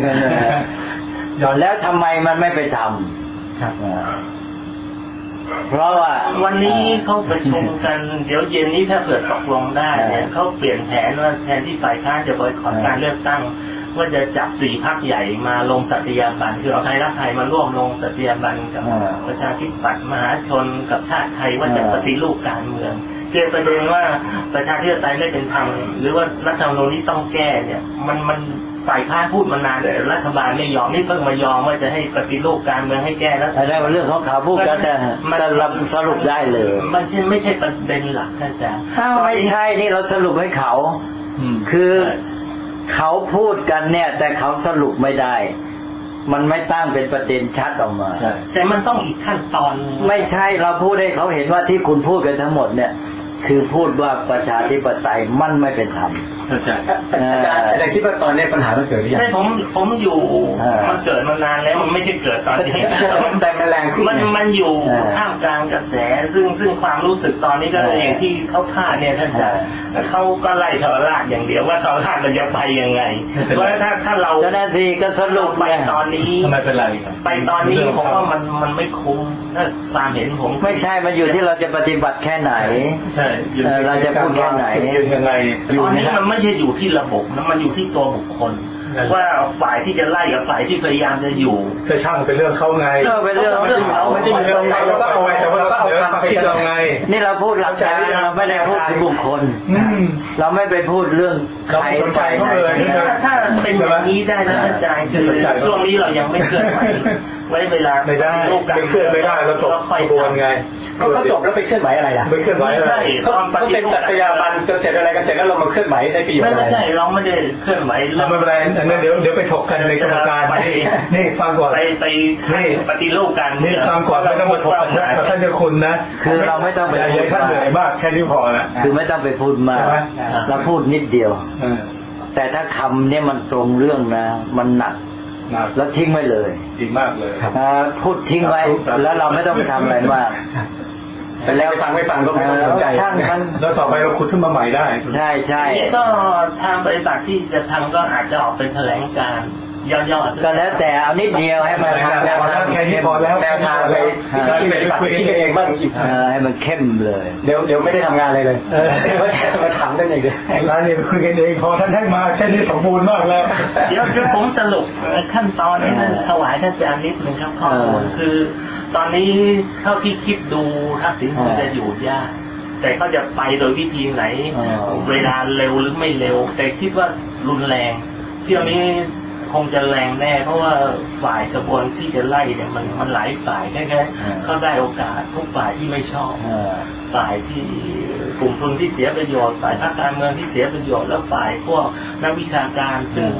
แล้วทำไมมันไม่เป็นธรรมเพราะว่า
วันนี้เขาประชุมกันเดี๋ยวเย็นนี้ถ้าเกิดตกลงได้เนี่ยเขาเปลี่ยนแผนว่าแทนที่ฝ่ายค้านจะบอยคอตการเลือกตั้งว่าจะจับสี่พรรคใหญ่มาลงสัตยาบันคือเอาไทยรักไทยมาร่วมลงสัตยาบันกับประชาธิปัตย์มหาชนกับชาติไทยว่าจะปฏิรูปการเมืองเกี่ยวประเด็นว่าประชาธิปไตยไม่เป็นธรรมหรือว่ารัฐธรรมนูญนี้ต้องแก้เนี่ยมันมันฝ่ายค้านพูดมานานแต่รัฐบาลไม่ยอมนี่เพิ่งมายอมว่าจะให้ปฏิรูปการเมืองให้แก้แล้ว
อะไรเป็นเรื่องของเขาพูดกันแต่สรุปได้เลย
มันไม่ใช่ประเด็นหลักท่านอาจารย์
ถ้าไม่ใช่นี่เราสรุปให้เขาคือเขาพูดกันเนี่ยแต่เขาสรุปไม่ได้มันไม่ตั้งเป็นประเด็นชัดออกมา
แต่มันต้องอีกขั้นตอน
ไม่ใช่เราพูดให้เขาเห็นว่าที่คุณพูดกันทั้งหมดเนี่ยคือพูดว่าประชาธิปไตยมันไม่เป็นธรรม
อาจารย์อาจารย์คิดว่าตอนนี้ปัญหามันเกิดหรือยัง
ไม่ผมผมอยู่มันเกิดมานานแล้วมันไม่ใช่เกิดตอนนี้
แต่มันแรงขึ้น
มันมันอยู่ท่ามกลางกระแสซึ่งซึ่งความรู้สึกตอนนี้ก็อย่างที่เขาคาดเนี่ยท่านอาจารย์เขาก็ไล่ทรราชอย่างเดียวว่าทรราชมันจะไปยังไงเพราะถ้าถ้าเรา
เจ้าหน้าที่ก็สรุป
ไปตอนนี้
ไม่เป็นไร
ไปตอนนี้ผมว่ามันมันไม่คุ้มถ้าความเห็นผม
ไม่ใช่มันอยู่ที่เราจะปฏิบัติแค่ไหน
ใช่
เราจะพูดแค่ไหน
ยังไง
ตอนนี้มันไม่ใช่อยู่ที่ระบบนะมันอยู่ที่ตัวบุคคลว่าฝ่ายที่จะไล่กับฝ่ายที่พยายามจะอยู่
จะช่างเป็นเรื่องเขาไง
เออเป็นเรื่อง
เรื่องเขาไม่ใช่เรื่อง
เราก็เอาไว้แต่ว่าเราเอาความคิดเราไง
นี่เราพูดหลักการเราไม่ได้พูดถึงบุคคลเราไม่ไปพูดเรื่อง
ใครสนใจเขาเลย
ถ้าเป็นอย่างนี้ได้นะอาจารย์คือช่วงนี้เรายังไม่เคลื่อนไหวไว้เวลา
ไม่ได้ไม่เคลื่อนไม่ได้เราจบกระบวนไง
ก็จบแล้วไปเคลื่อนไหวอะไรล่ะ
ไม่เคลื่อนไหวอะไร
เขาเป็นสัตยาบันเสร็จอะไรกันเสร็จแล้วเรามาเคลื่อนไหวได้ประโยชน์อะไร
ไม่ใช่เราไม่ได้เคลื่อนไหว
เราไม่เป็นไรงั้นเดี๋ยวเดี๋ยวไปถกกันในกรรมการนี่ฟังก่อน
ไปไปปฏิรูปกัน
นี่ฟังก่อนไม่ต้องมาถกกันนะท่านเจ้าคุณนะ
คือเราไม่ต้องไป
อย่าท่านเหนื่อยมากแค่นี้พอนะ
คือไม่ต้องไปพูดมากเราพูดนิดเดียวแต่ถ้าคำเนี่ยมันตรงเรื่องนะมันหนักแล้วทิ้งไว้เลย
ดีมากเลย
พูดทิ้งไว้แล้วเราไม่ต้องไปทำอะไรมาก
แล้วฟังไม่ฟังก็ไม่ต้องสนใจ
แล้วต่อไปเราขุดขึ้นมาใหม่ได้
ใช่ใช่
ก็ทางบริษัทที่จะทำก็อาจจะออกเป็นแถลงการย่อๆ
ก็แล้วแต่เอานิดเดียวให้มัน
แนวทางแค่นี้พอแล้ว
แนวทางไปที่ปฏิบัติที่เองบ้าง
ให้มันเข้มเลย
เดี๋ยวเดี๋ยวไม่ได้ทำงานอะไรเลยมาถามกันอย่างเดียว
ร้านนี้คุยกันเองพอท่านให้มาแค่นี้สมบูรณ์มากแล้ว
เดี๋ยวผมสรุปขั้นตอนถวายท่านอาจารย์นิดนึงครับข้อมูลคือตอนนี้เท่าที่คิดดูทักษิณคงจะอยู่ยากแต่เขาจะไปโดยวิธีไหนเวลาเร็วหรือไม่เร็วแต่คิดว่ารุนแรงเที่ยวนี้คงจะแรงแน่เพราะว่าฝ่ายกระบวนที่จะไล่เนี่ยมันมันหลายฝ่ายแค่ๆเขาได้โอกาสทุกฝ่ายที่ไม่ชอบฝ่ายที่กลุ่มทุนที่เสียประโยชน์ฝ่ายภาคการเมืองที่เสียประโยชน์แล้วฝ่ายพวกนักวิชาการซึ่ง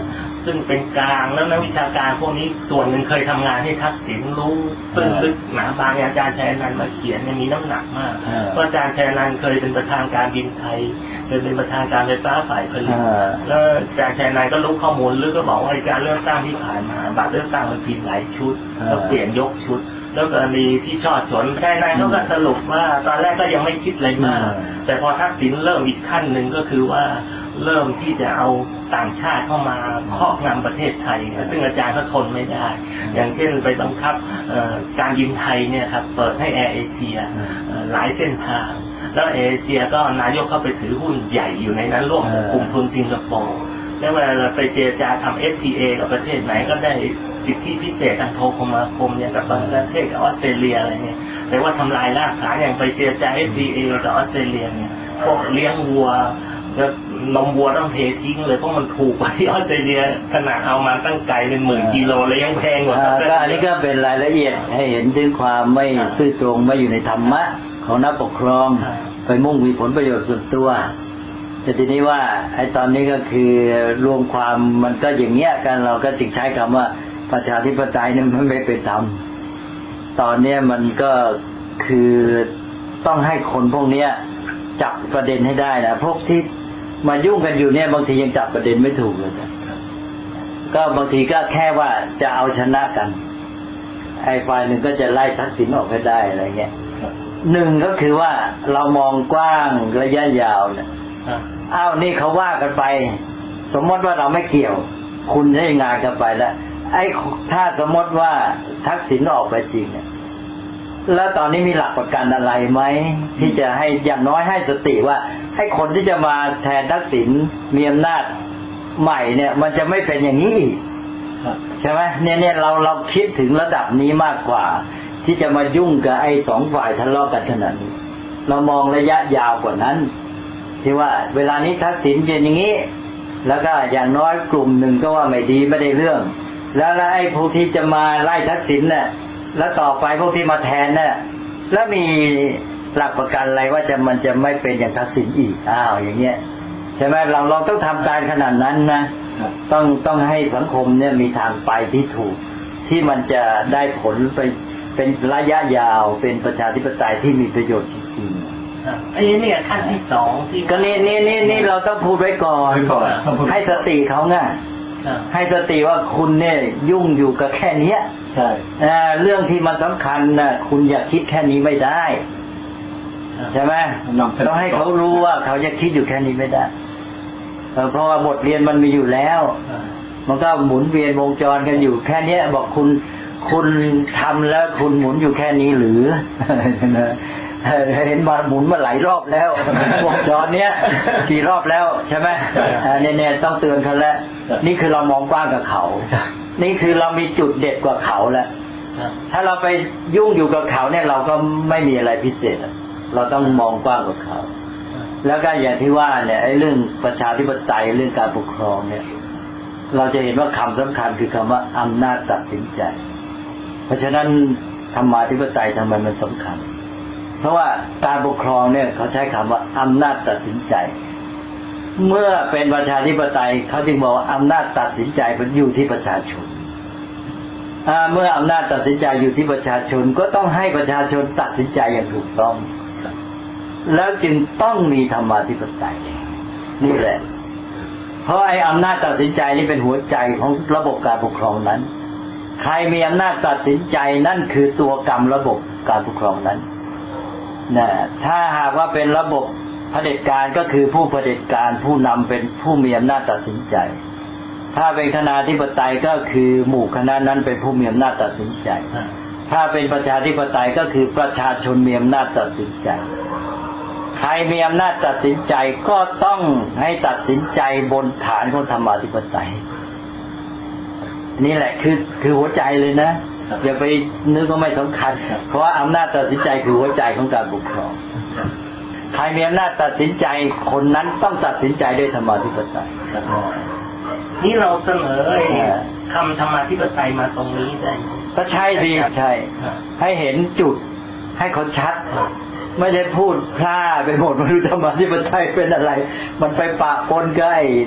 ซึ่งเป็นกลางแล้วนักวิชาการพวกนี้ส่วนหนึ่งเคยทำงานให้ทักษิณรู้ตื้นลึกหนาบางอาจารย์ชัยอนันต์มาเขียนเนี่ยมีน้ำหนักมากเพราะอาจารย์ชัยอนันต์เคยเป็นประธานการบินไทยเคยเป็นประธานการไฟฟ้าฝ่ายผลิตแล้วอาจารย์ชัยอนันต์ก็รู้ข้อมูลลึกก็บอกว่าการเลือกตั้งที่ผ่านมาบัตรเลือกตั้งมันผิดหลายชุดแล้วเปลี่ยนยกชุดแล้วกรณีที่ช่อฉนชัยอนันต์เขาก็สรุปว่าตอนแรกก็ยังไม่คิดอะไรมากแต่พอทักษิณเริ่มอีกขั้นหนึ่งก็คือว่าเริ่มที่จะเอาต่างชาติเข้ามาครอบงำประเทศไทยซึ่งอาจารย์ก็ทนไม่ได้อย่างเช่นไปบังคับการบินไทยเนี่ยครับเปิดให้แอร์เอเชียหลายเส้นทางแล้วแอร์เอเชียก็นายกเข้าไปถือหุ้นใหญ่อยู่ในนั้นร่วมกับกลุ่มทุนสิงคโปร์แล้วเวลาเราไปเจรจาทำ เอฟ ที เอ กับประเทศไหนก็ได้สิทธิพิเศษทางโทรคมนาคมอย่างกับบางประเทศกับออสเตรเลียอะไรเนี่ยแต่ว่าทำลายรากฐานอย่างไปเจรจา เอฟ ที เอ กับออสเตรเลียเนี่ยพวกเลี้ยงวัวแล้วนมวัวต้องเททิ้งเลยเพราะมันถูกกว่าที่ออสเตรเลียขนาดเอามาตั้งไกลเป็นหมื่นกิโลเลยยังแพงกว่า
ก็อันนี้ก็เป็นรายละเอียดให้เห็นถึงความไม่ซื่อตรงไม่อยู่ในธรรมะของนักปกครองไปมุ่งมีผลประโยชน์ส่วนตัวแต่ทีนี้ว่าไอ้ตอนนี้ก็คือรวมความมันก็อย่างเงี้ยกันเราก็จึงใช้คำว่าประชาธิปไตยนั้นมันไม่เป็นธรรมตอนนี้มันก็คือต้องให้คนพวกเนี้ยจับประเด็นให้ได้นะพวกที่มายุ่งกันอยู่เนี่ยบางทียังจับประเด็นไม่ถูกเลยจ้ะก็บางทีก็แค่ว่าจะเอาชนะกันไอ้ฝ่ายหนึ่งก็จะไล่ทักษิณออกให้ได้อะไรเงี้ยหนึ่งก็คือว่าเรามองกว้างระยะยาวเนี่ยอ้าวนี่เขาว่ากันไปสมมติว่าเราไม่เกี่ยวคุณได้งานกันไปแล้วไอ้ถ้าสมมติว่าทักษิณออกไปจริงเนี่ยแล้วตอนนี้มีหลักประกันอะไรไหมที่จะให้อย่างน้อยให้สติว่าให้คนที่จะมาแทนทักษิณมีอำนาจใหม่เนี่ยมันจะไม่เป็นอย่างนี้อีกใช่ไหมเนี่ยเนี่ยเราเราคิดถึงระดับนี้มากกว่าที่จะมายุ่งกับไอ้สองฝ่ายทะเลาะกันขนาดนี้เรามองระยะยาวกว่านั้นที่ว่าเวลานี้ทักษิณเป็นอย่างนี้แล้วก็อย่างน้อยกลุ่มหนึ่งก็ว่าไม่ดีไม่ได้เรื่องแล้วแล้วไอ้พวกที่จะมาไล่ทักษิณเนี่ยแล้วต่อไปพวกที่มาแทนเนี่ยแล้วมีหลักประกันอะไรว่าจะมันจะไม่เป็นอย่างทักษิณอีกอ้าวอย่างเงี้ยใช่ไหมเราเราต้องทำการขนาดนั้นนะต้องต้องให้สังคมเนี่ยมีทางไปที่ถูกที่มันจะได้ผลไปเป็นระยะยาวเป็นประชาธิปไตยที่มีประโยชน์จริงๆ
ไอ้นี่ขั้นที่สองที่
ก็นี่นี่นี่นี่เราต้องพูดไว้ก่อนให้สติเขาไงให้สติว่าคุณเนี่ยยุ่งอยู่กับแค่นี้
ใช่
เรื่องที่มันสำคัญนะคุณอย่าคิดแค่นี้ไม่ได้ใช่ไหมต้องให้เขารู้ว่าเขาจะคิดอยู่แค่นี้ไม่ได้เพราะว่าบทเรียนมันมีอยู่แล้วมันก็หมุนเวียนวงจรกันอยู่แค่นี้บอกคุณคุณทำแล้วคุณหมุนอยู่แค่นี้หรือเห็นมาหมุนมาหลายรอบแล้ววงจรเนี้ยกี่รอบแล้วใช่ไหมเนี่ยต้องเตือนเขาแล้วนี่คือเรามองกว้างกับเขานี่คือเรามีจุดเด็ดกว่าเขาแล้วถ้าเราไปยุ่งอยู่กับเขาเนี่ยเราก็ไม่มีอะไรพิเศษเราต้องมองกว้างกว่าเขาแล้วก็อย่างที่ว่าเนี่ยไอ้เรื่องประชาธิปไตยเรื่องการปกครองเนี่ยเราจะเห็นว่าคำสำคัญคือคำว่าอำนาจตัดสินใจเพราะฉะนั้นธรรมาธิปไตยทำไมมันสำคัญเพราะว่าการปกครองเนี่ยเขาใช้คำว่าอำนาจตัดสินใจเมื่อเป็นประชาธิปไตยเขาจึงบอกว่าอำนาจตัดสินใจมันอยู่ที่ประชาชนเมื่ออำนาจตัดสินใจอยู่ที่ประชาชนก็ต้องให้ประชาชนตัดสินใจอย่างถูกต้องแล้วจึงต้องมีธรรมาธิปไตยนี่แหละเพราะไอ้อำนาจตัดสินใจนี่เป็นหัวใจของระบบการปกครองนั้นใครมีอำนาจตัดสินใจนั่นคือตัวกรรมระบบการปกครองนั้นนะถ้าหากว่าเป็นระบบเผด็จการก็คือผู้เผด็จการผู้นำเป็นผู้มีอำนาจตัดสินใจถ้าเป็นคณะธิปไตยก็คือหมู่คณะนั้นเป็นผู้มีอำนาจตัดสินใจถ้าเป็นประชาธิปไตยก็คือประชาชนมีอำนาจตัดสินใจใครมีอำนาจตัดสินใจก็ต้องให้ตัดสินใจบนฐานของธรรมาธิปไตยนี่แหละคือคือหัวใจเลยนะอย่าไปนึกว่าไม่สำคัญเพราะว่าอำนาจตัดสินใจคือหัวใจของการปกครองใครมีอำนาจตัดสินใจคนนั้นต้องตัดสินใจด้วยธรรมาธิปไตย
นี่เราเสนอคำธรรมาธิปไตยมาตรงนี้ได้
ก็ใช่สิใช่ให้เห็นจุดให้เขาชัดไม่ได้พูดพร่าไปหมดไม่รู้ธรรมาธิปไตยเป็นอะไรมันไปปะปนกับไอ้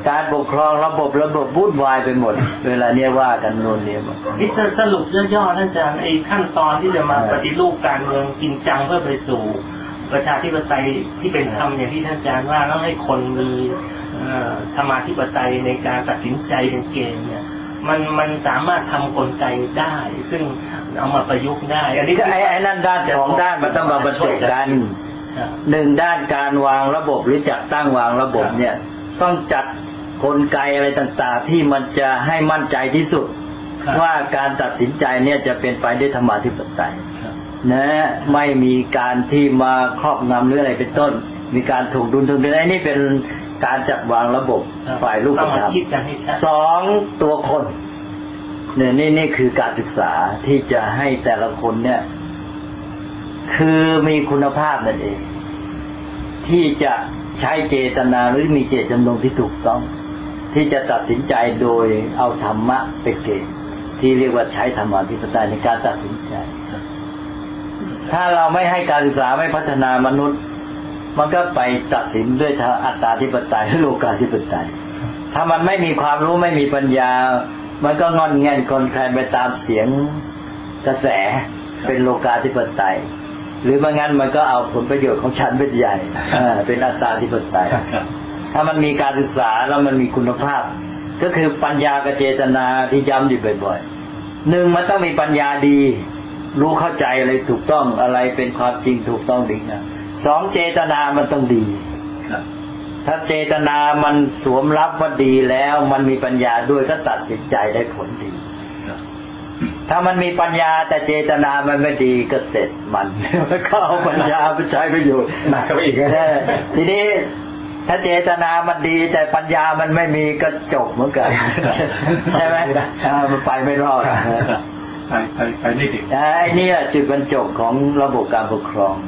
การปกครองระบบระบบวุ่นวายไปหมดเวลาเนี้ยว่ากันโน่นเนี่ย
นี่จะสรุปย่อๆท่านอาจารย์ไอ้ขั้นตอนที่จะมาปฏิรูปการเมืองจริงจังเพื่อไปสู่ประชาธิปไตยที่เป็นธรรมอย่างที่ท่านอาจารย์ว่าต้องให้คนมีธรรมาธิปไตยในการตัดสินใจเป็นเกณฑ์เนี่ยมันมันสามารถทำกลไกได้ ซึ่งเอามาประยุกต์ได้อันนี้
ไอ้ไอ้นั่นด้านสองด้านมันต้องมาบรรจบกันหนึ่งด้านการวางระบบหรือจัดตั้งวางระบบเนี่ยต้องจัดกลไกอะไรต่างๆที่มันจะให้มั่นใจที่สุดว่าการตัดสินใจเนี่ยจะเป็นไปด้วยธรรมาธิปไตยนะไม่มีการที่มาครอบงำหรืออะไรเป็นต้นมีการถูกดุลถูกดึงไอ้นี่เป็นการจัดวางระบบฝ่ายรูปธรรมสองตัวคนเนี่ยนี่นี่คือการศึกษาที่จะให้แต่ละคนเนี่ยคือมีคุณภาพนั่นเองที่จะใช้เจตนาหรือมีเจตจำนงที่ถูกต้องที่จะตัดสินใจโดยเอาธรรมะเป็นเกณฑ์ที่เรียกว่าใช้ธรรมาธิปไตยในการตัดสินใจถ้าเราไม่ให้การศึกษาไม่พัฒนามนุษย์มันก็ไปตัดสินด้วยอัตตาธิปไตยหรือโลกาธิปไตยถ้ามันไม่มีความรู้ไม่มีปัญญามันก็งอนแงนคนแคลนไปตามเสียงกระแสเป็นโลกาธิปไตยหรือไม่งั้นมันก็เอาผลประโยชน์ของฉันเป็นใหญ่เป็นอัตตาธิปไตยถ้ามันมีการศึกษาแล้วมันมีคุณภาพก็คือปัญญากับเจตนาที่ย้ำอยู่บ่อยๆหนึ่งมันต้องมีปัญญาดีรู้เข้าใจอะไรถูกต้องอะไรเป็นความจริงถูกต้องดีนะสองเจตนามันต้องดีถ้าเจตนามันสวมรับว่าดีแล้วมันมีปัญญาด้วยก็ตัดสินใจได้ผลดีถ้ามันมีปัญญาแต่เจตนามันไม่ดีก็เสร็จมันแล้วก็เอาปัญญาไปใช้ประโยชน์
หนักเข้าไปอีก
นะทีนี้ถ้าเจตนามันดีแต่ปัญญามันไม่มีก็จบเหมือนกันใช่ไหมมันไปไม่รอด
ไปไปไปไม่ถึง
ไอ้นี่แหละจุดบรรจบของระบบการปกครอง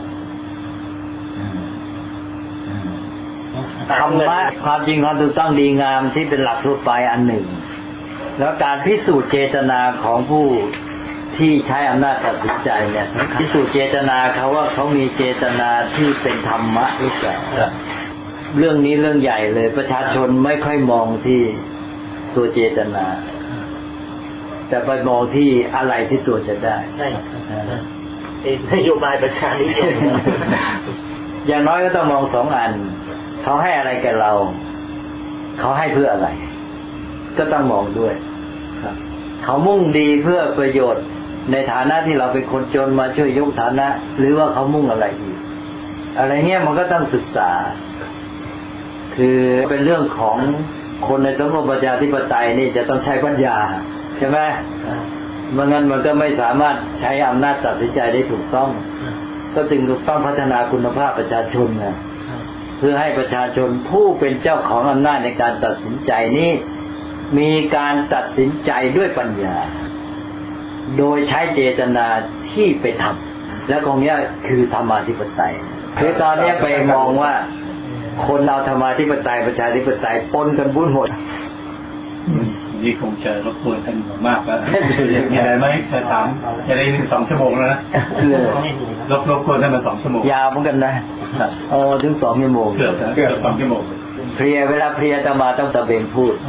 ธรรมะความจริงความถูกต้องดีงามที่เป็นหลักทั่วไปอันหนึ่งแล้วการพิสูจน์เจตนาของผู้ที่ใช้อำนาจตัดสินใจเนี่ยพิสูจน์เจตนาเขาว่าเขามีเจตนาที่เป็นธรรมะหรือเปล่าเรื่องนี้เรื่องใหญ่เลยประชาชนไม่ค่อยมองที่ตัวเจตนาแต่ไปมองที่อะไรที่ตัวจะได้
ใช่นโยบายประชานิยม
อย่างน้อยก็ต้องมองสองอันเขาให้อะไรแก่เราเขาให้เพื่ออะไรก็ต้องมองด้วยเขามุ่งดีเพื่อประโยชน์ในฐานะที่เราเป็นคนจนมาช่วยยกฐานะหรือว่าเขามุ่งอะไรอีกอะไรเงี้ยมันก็ต้องศึกษาคือเป็นเรื่องของคนในสังคมประชาธิปไตยนี่จะต้องใช้ปัญญาใช่ไหมเมื่องั้นมันก็ไม่สามารถใช้อำนาจตัดสินใจได้ถูกต้องก็จึงต้องพัฒนาคุณภาพประชาชนนะเพื่อให้ประชาชนผู้เป็นเจ้าของอำนาจในการตัดสินใจนี้มีการตัดสินใจด้วยปัญญาโดยใช้เจตนาที่เป็นธรรมและตรงนี้คือธรรมาธิปไตยคือตอนนี้ไปมองว่าคนเอาธรรมาธิปไตยประชาธิปไตยปนกันบุญหมด
นี่คงจะรบกวนท่านมากแล้วมีอะไรไหมจะถามจะได้หนึ่งสองชั่วโมงแล้วนะรบรบกวนท่านมาสองชั่วโมง
ยาวเหมือนกันนะโอ้ถึงสองชั่วโมง
เกือบเกือบสองชั่วโมง
เพลียเวลาเพลียจะมาต้องตะเบงพูด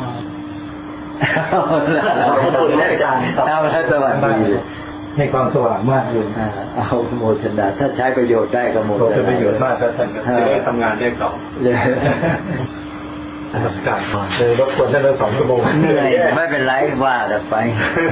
อาจารย์
เอาให้สว่างดี
ให้ความสว่างมากเลย
เอาโมทนาถ้าใช้ประโยชน์ได้ก็โมทนา
ประโยชน์มากท่านจะได้ทำงานได้ต่อ
นมัสการเลยรบกวนท่านสองชั่วโมง
เหนื่อยไม่เป็นไรว่ากันไป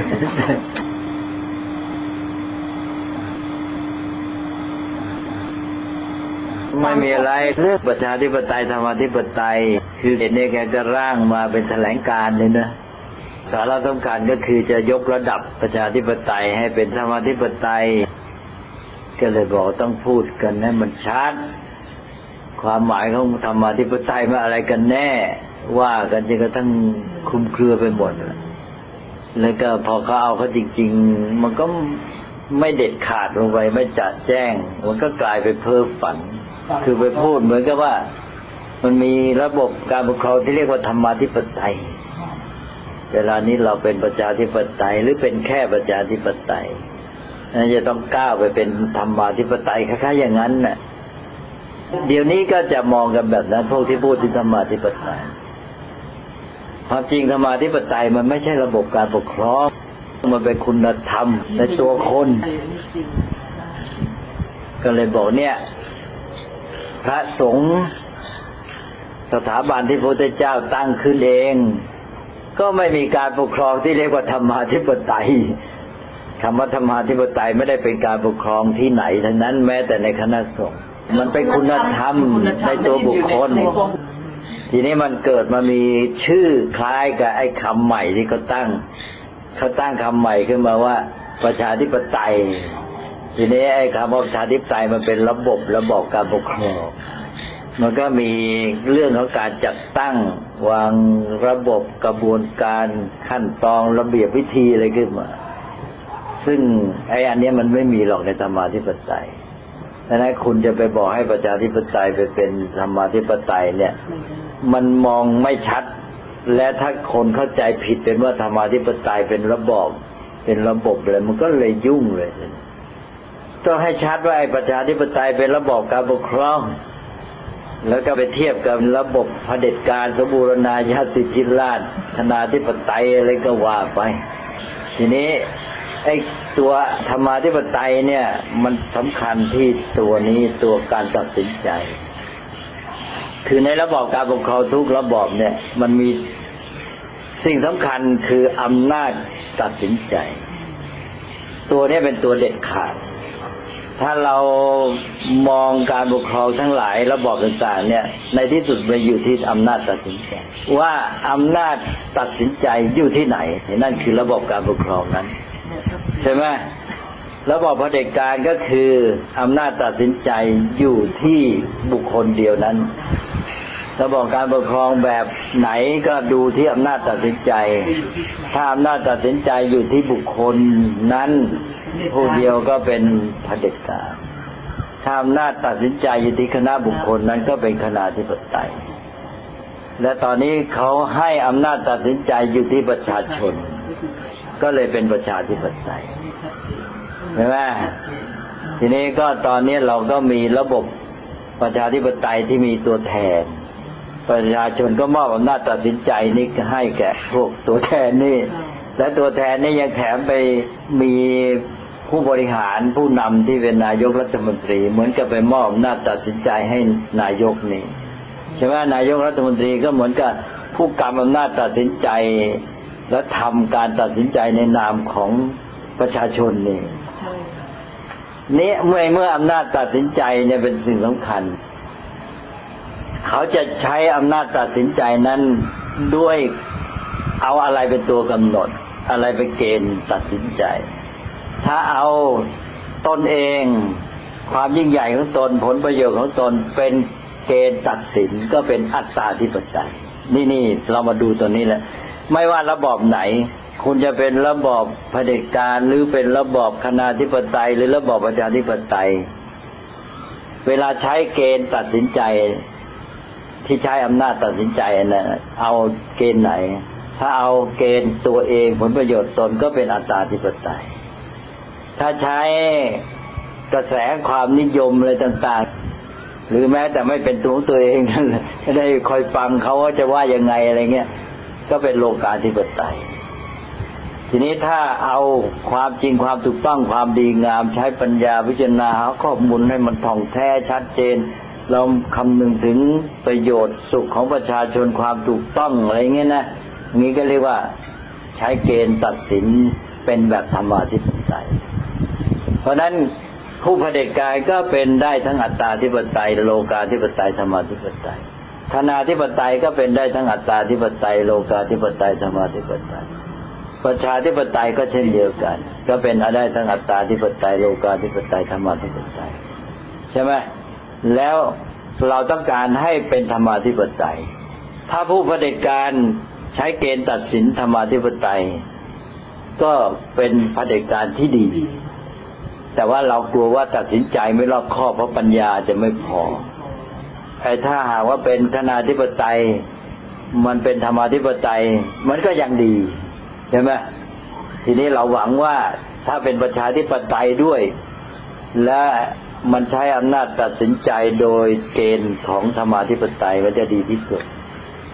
ไม่มีอะไรเรื่องประชาธิปไตยธรรมาธิปไตยคือเด็กเนี่ยแกก็ร่างมาเป็นแถลงการเลยนะสาระสำคัญก็คือจะยกระดับประชาธิปไตยให้เป็นธรรมาธิปไตยก็เลยบอกต้องพูดกันให้มันชัดความหมายของธรรมาธิปไตยว่าอะไรกันแน่ว่ากันจนกระทั่งคลุมเครือไปหมดแล้วก็พอเขาเอาเขาจริงๆมันก็ไม่เด็ดขาดลงไปไม่จัดแจ้งมันก็กลายไปเพ้อฝันคือไปพูดเหมือนกับว่ามันมีระบบการปกครองที่เรียกว่าธรรมาธิปไตยเวลานี้เราเป็นประชาธิปไตยหรือเป็นแค่ประชาธิปไตยนั่นจะต้องก้าวไปเป็นธรรมาธิปไตยคล้ายๆอย่างนั้นน่ะเดี๋ยวนี้ก็จะมองกันแบบนั้นพวกที่พูดถึงธรรมาธิปไตยความจริงธรรมาธิปไตยมันไม่ใช่ระบบการปกครองมันเป็นคุณธรรมในตัวคนก็เลยบอกเนี่ยพระสงฆ์สถาบันที่พระพุทธเจ้าตั้งขึ้นเองก็ไม่มีการปกครองที่เรียกว่าธรรมาธิปไตยคำว่าธรรมาธิปไตยไม่ได้เป็นการปกครองที่ไหนทั้งนั้นแม้แต่ในคณะสงฆ์มันเป็นคุณธรรมในตัวบุคคลทีนี้มันเกิดมามีชื่อคล้ายกับไอ้คำใหม่ที่เขาตั้งเขาตั้งคำใหม่ขึ้นมาว่าประชาธิปไตยทีนี้ไอ้คำว่าประชาธิปไตยมันเป็นระบบระบอบการปกครองมันก็มีเรื่องของการจัดตั้งวางระบบกระบวนการขั้นตอนระเบียบวิธีอะไรขึ้นมาซึ่งไอ้อันนี้มันไม่มีหรอกในธรรมาธิปไตยดังนั้นคุณจะไปบอกให้ประชาธิปไตยไปเป็นธรรมาธิปไตยเนี่ยมันมองไม่ชัดและถ้าคนเข้าใจผิดเป็นว่าธรรมาธิปไตยเป็นระบอบเป็นระบบเลยมันก็เลยยุ่งเลยต้องให้ชัดว่าไอ้ประชาธิปไตยเป็นระบอบการปกครองแล้วก็ไปเทียบกับระบบเผด็จการสมบูรณาญาสิทธิราชย์ธนาธิปไตยอะไรก็ว่าไปทีนี้ไอ้ตัวธรรมาธิปไตยเนี่ยมันสำคัญที่ตัวนี้ตัวการตัดสินใจคือในระบอบการปกครองทุกระบอบเนี่ยมันมีสิ่งสำคัญคืออำนาจตัดสินใจตัวนี้เป็นตัวเด็ดขาดถ้าเรามองการปกครองทั้งหลายระบอบต่างๆเนี่ยในที่สุดมันอยู่ที่อำนาจตัดสินใจว่าอำนาจตัดสินใจอยู่ที่ไหนนั่นคือระบบการปกครองนั้นใช่ไหมระบอบเผด็จการก็คืออำนาจตัดสินใจอยู่ที่บุคคลเดียวนั้นระบอบการปกครองแบบไหนก็ดูที่อำนาจตัดสินใจถ้าอำนาจตัดสินใจอยู่ที่บุคคลนั้นผู้เดียวก็เป็นเผด็จการถ้าอำนาจตัดสินใจอยู่ที่คณะบุคคลนั้นก็เป็นคณาธิปไตยและตอนนี้เขาให้อำนาจตัดสินใจอยู่ที่ประชาชนก็เลยเป็นประชาธิปไตยใช่ไหมทีนี้ก็ตอนนี้เราก็มีระบบประชาธิปไตยที่มีตัวแทนประชาชนก็มอบอำนาจตัดสินใจนี้ให้แก่พวกตัวแทนนี่และตัวแทนนี่ยังแถมไปมีผู้บริหารผู้นำที่เป็นนายกรัฐมนตรีเหมือนกับไปมอบอำนาจตัดสินใจให้นายกนี่ใช่ไหมนายกรัฐมนตรีก็เหมือนกับผู้กำอำนาจตัดสินใจและทำการตัดสินใจในนามของประชาชนนี่นี่เมื่อเมื่ออำนาจตัดสินใจเนี่ยเป็นสิ่งสำคัญเขาจะใช้อำนาจตัดสินใจนั้นด้วยเอาอะไรเป็นตัวกำหนดอะไรเป็นเกณฑ์ตัดสินใจถ้าเอาตนเองความยิ่งใหญ่ของตนผลประโยชน์ของตนเป็นเกณฑ์ตัดสินก็เป็นอัตตาธิปไตยนี่นี่เรามาดูตัวนี้แหละไม่ว่าระบอบไหนคุณจะเป็นระบอบเผด็จการหรือเป็นระบอบคณาธิปไตยหรือระบอบประชาธิปไตยเวลาใช้เกณฑ์ตัดสินใจที่ใช้อำนาจตัดสินใจนะเอาเกณฑ์ไหนถ้าเอาเกณฑ์ตัวเองผลประโยชน์ตนก็เป็นอัตตาธิปไตยถ้าใช้กระแสความนิยมอะไรต่างๆหรือแม้แต่ไม่เป็นตัวของตัวเองนั่นแหละได้คอยฟังเขาว่าจะว่ายังไงอะไรเงี้ยก็เป็นโลกาธิปไตยทีนี้ถ้าเอาความจริงความถูกต้องความดีงามใช้ปัญญาพิจารณาหาข้อมูลให้มันท่องแท้ชัดเจนเราคำนึงถึงประโยชน์สุขของประชาชนความถูกต้องอะไรเงี้ยนะนี้ก็เรียกว่าใช้เกณฑ์ตัดสินเป็นแบบธรรมาธิปไตยเพราะนั้นผู้เผด็จการก็เป็นได้ทั้งอัตตาธิปไตยโลกาธิปไตยธรรมาธิปไตยคณาธิปไตยก็เป็นได้ทั้งอัตตาธิปไตยโลกาธิปไตยธรรมาธิปไตยประชาธิปไตยก็เช่นเดียวกันก็เป็นได้ทั้งอัตตาธิปไตยโลกาธิปไตยธรรมาธิปไตยใช่ไหมแล้วเราต้องการให้เป็นธรรมาธิปไตยถ้าผู้เผด็จการใช้เกณฑ์ตัดสินธรรมาธิปไตยก็เป็นเผด็จการที่ดีแต่ว่าเรากลัวว่าตัดสินใจไม่รอบคอบเพราะปัญญาจะไม่พอไอ้ถ้าหากว่าเป็นคณาธิปไตยมันเป็นธรรมาธิปไตยมันก็ยังดีใช่ไหมทีนี้เราหวังว่าถ้าเป็นประชาธิปไตยด้วยและมันใช้อำนาจตัดสินใจโดยเกณฑ์ของธรรมาธิปไตยมันจะดีที่สุด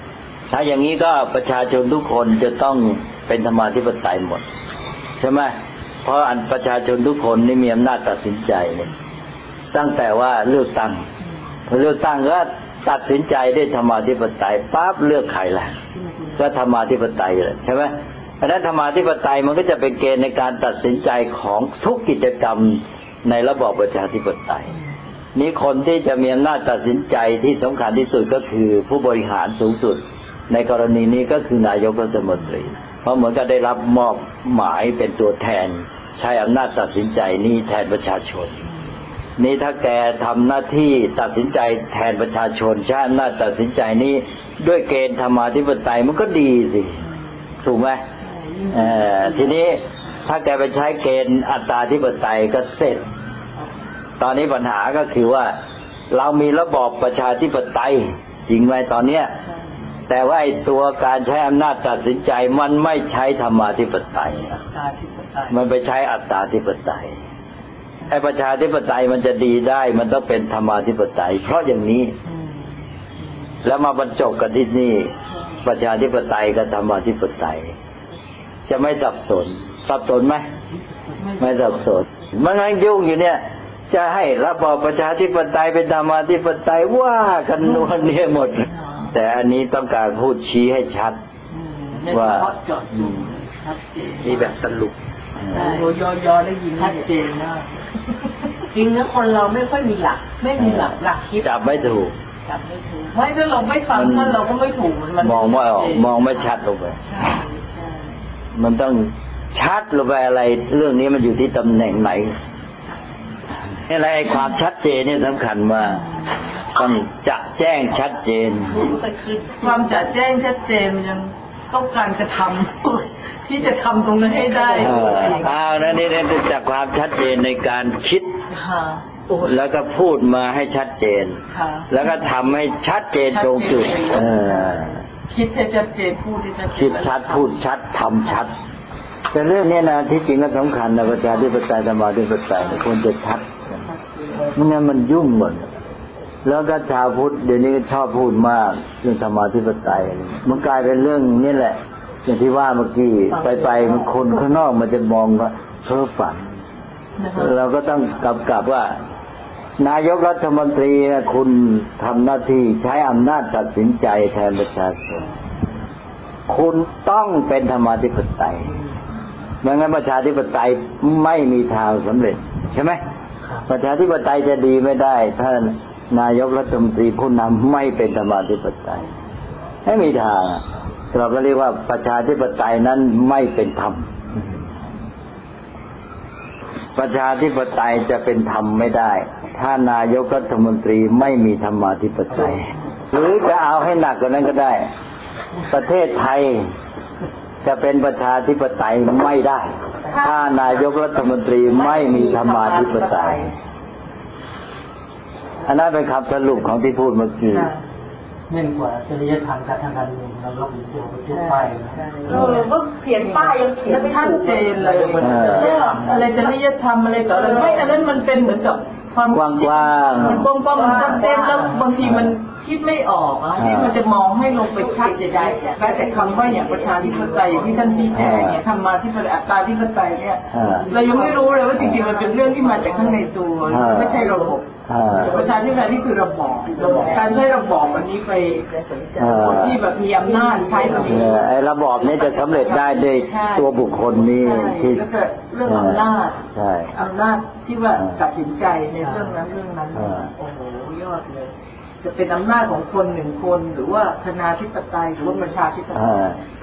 ถ้าอย่างนี้ก็ประชาชนทุกคนจะต้องเป็นธรรมาธิปไตยหมดใช่ไหมเพราะอันประชาชนทุกคนนี่มีอำนาจตัดสินใจเนี่ยตั้งแต่ว่าเลือกตั้งเลือกตั้งก็ตัดสินใจได้ธรรมาธิปไตยปั๊บเลือกใครล่ะก็ธรรมาธิปไตยเลยใช่ไหมเพราะนั้นธรรมาธิปไตยมันก็จะเป็นเกณฑ์ในการตัดสินใจของทุกกิจกรรมในระบอบประชาธิปไตยนี้คนที่จะมีอำนาจตัดสินใจที่สำคัญที่สุดก็คือผู้บริหารสูงสุดในกรณีนี้ก็คือนายกรัฐมนตรีเพราะเหมือนกับได้รับมอบหมายเป็นตัวแทนใช้อำนาจตัดสินใจนี้แทนประชาชนนี่ถ้าแกทำหน้าที่ตัดสินใจแทนประชาชนใช้อำนาจตัดสินใจนี้ด้วยเกณฑ์ธรรมาธิปไตยมันก็ดีสิถูกไหมเอ่อทีนี้ถ้าแกไปใช้เกณฑ์อัตตาธิปไตยก็เสร็จตอนนี้ปัญหาก็คือว่าเรามีระบอบประชาธิปไตยจริงไหมตอนเนี้ยแต่ว่าไอ้ตัวการใช้อำนาจตัดสินใจมันไม่ใช้ธรรมาธิปไตยมันไปใช้อัตตาธิปไตยไอ้ประชาธิปไตยมันจะดีได้มันต้องเป็นธรรมาธิปไตยเพราะอย่างนี้แล้วมาบรรจบกันที่นี่ประชาธิปไตยกับธรรมาธิปไตยจะไม่สับสนสับสนไหมไม่สับสนมันงั้นยุ่งอยู่เนี่ยจะให้ระบอบประชาธิปไตยเป็นธรรมาธิปไตยว่ากันนวลเนี่ยหมดแต่อันนี้ต้องการพูดชี้ให้ชัดว่ามีแบบสรุป
โยยอยอได้ยินชัดเจนมากจริงนะคนเราไม่ค่อยมีหลักไม่มีหลักหลักคิด
จับไม่ถูก
จับไม่ถูกไม่ถ้าเราไม่ฟังท่านเราก็ไม่ถูกมัน
มองไม่ออกมองไม่ชัดลงไปมันต้องชัดลงไปอะไรเรื่องนี้มันอยู่ที่ตำแหน่งไหนอะไรความชัดเจนนี่สำคัญมากต้องจะแจ้งชัดเจน
ความจะแจ้งชัดเจนยังต้องการกระทำที่จะทำตรงนั้นให้ได้
อ้าวนั่นนี่เรื่องจากความชัดเจนในการคิดแล้วก็พูดมาให้ชัดเจนแล้วก็ทำให้ชัดเจนตรงจุด
คิดให้ชัดเจนพูดให้ชัด
คิดชัดพูดชัดทำชัดแต่เรื่องนี้นะที่จริงก็สำคัญนะประชาธิปไตยธรรมาธิปไตยควรจะชัดไม่งั้นมันยุ่งหมดแล้วก็ชาวพุทธเดี๋ยวนี้ชอบพูดมากเรื่องธรรมาธิปไตยมันกลายเป็นเรื่องนี่แหละอย่างที่ว่าเมื่อกี้ไปไปมันคนข้างนอกมันจะมองว่าเพ้อฝันเราก็ต้องกำกับว่านายกรัฐมนตรีคุณทำหน้าที่ใช้อำนาจตัดสินใจแทนประชาชนคุณต้องเป็นธรรมาธิปไตยไม่งั้นประชาธิปไตยไม่มีทางสำเร็จใช่ไหมประชาธิปไตยจะดีไม่ได้ถ้านายกรัฐมนตรีผู้นำไม่เป็นธรรมาธิปไตยไม่มีทางเราก็เรียกว่าประชาธิปไตยนั้นไม่เป็นธรรมประชาธิปไตยจะเป็นธรรมไม่ได้ถ้านายกรัฐมนตรีไม่มีธรรมาธิปไตยหรือจะเอาให้หนักกว่านั้นก็ได้ประเทศไทยจะเป็นประชาธิปไตยไม่ได้ถ้านายกรัฐมนตรีไม่มีธรรมาธิปไตยอันนั้นเป็นคำสรุปของที่พูดเมื่อกี้
เน้นกว่าจริยธรรมกับทางการเมืองเราลบหลู่เขียนป้ายเออก็เขียนป้ายยังเขียนชัดเจนเลยอะไรจริยธรรมอะไรต่ออะไรไม่อันนั้นมันเป็นเหมือนกับความ
กว้างกว้าง
มันกว้างกว้างมันชัดเจนแล้วบางทีมันคิดไม่ออกอ่ะที่มันจะมองให้ลงไปชัดใหญ่ๆแม้แต่คำว่าอย่างประชาธิปไตยอย่างที่ท่านชี้แจงเนี่ยธรรมาธิปไตยอัตตาธิปไตยเนี่ยเรายังไม่รู้เลยว่าจริงๆมันเป็นเรื่องที่มาจากข้างในตัวไม่ใช่ระบบประชาธิปไตยนี่คือระบอบการใช้ระบอบอันนี้ไปคนที่แบบมีอำนาจใช้แบบนี้
ไอ้ระบอบนี้จะสำเร็จได้ด้วยตัวบุคคลนี้
ที่เรื่องอำนาจอำนาจที่ว่าตัดสินใจในเรื่องนั้นเรื่องนั้นโอ้โหยอดเลยจะเป็นอำนาจของคนหนึ่งคนหรือว่าคณาธิปไตยหรือว่าประชาธิปไตย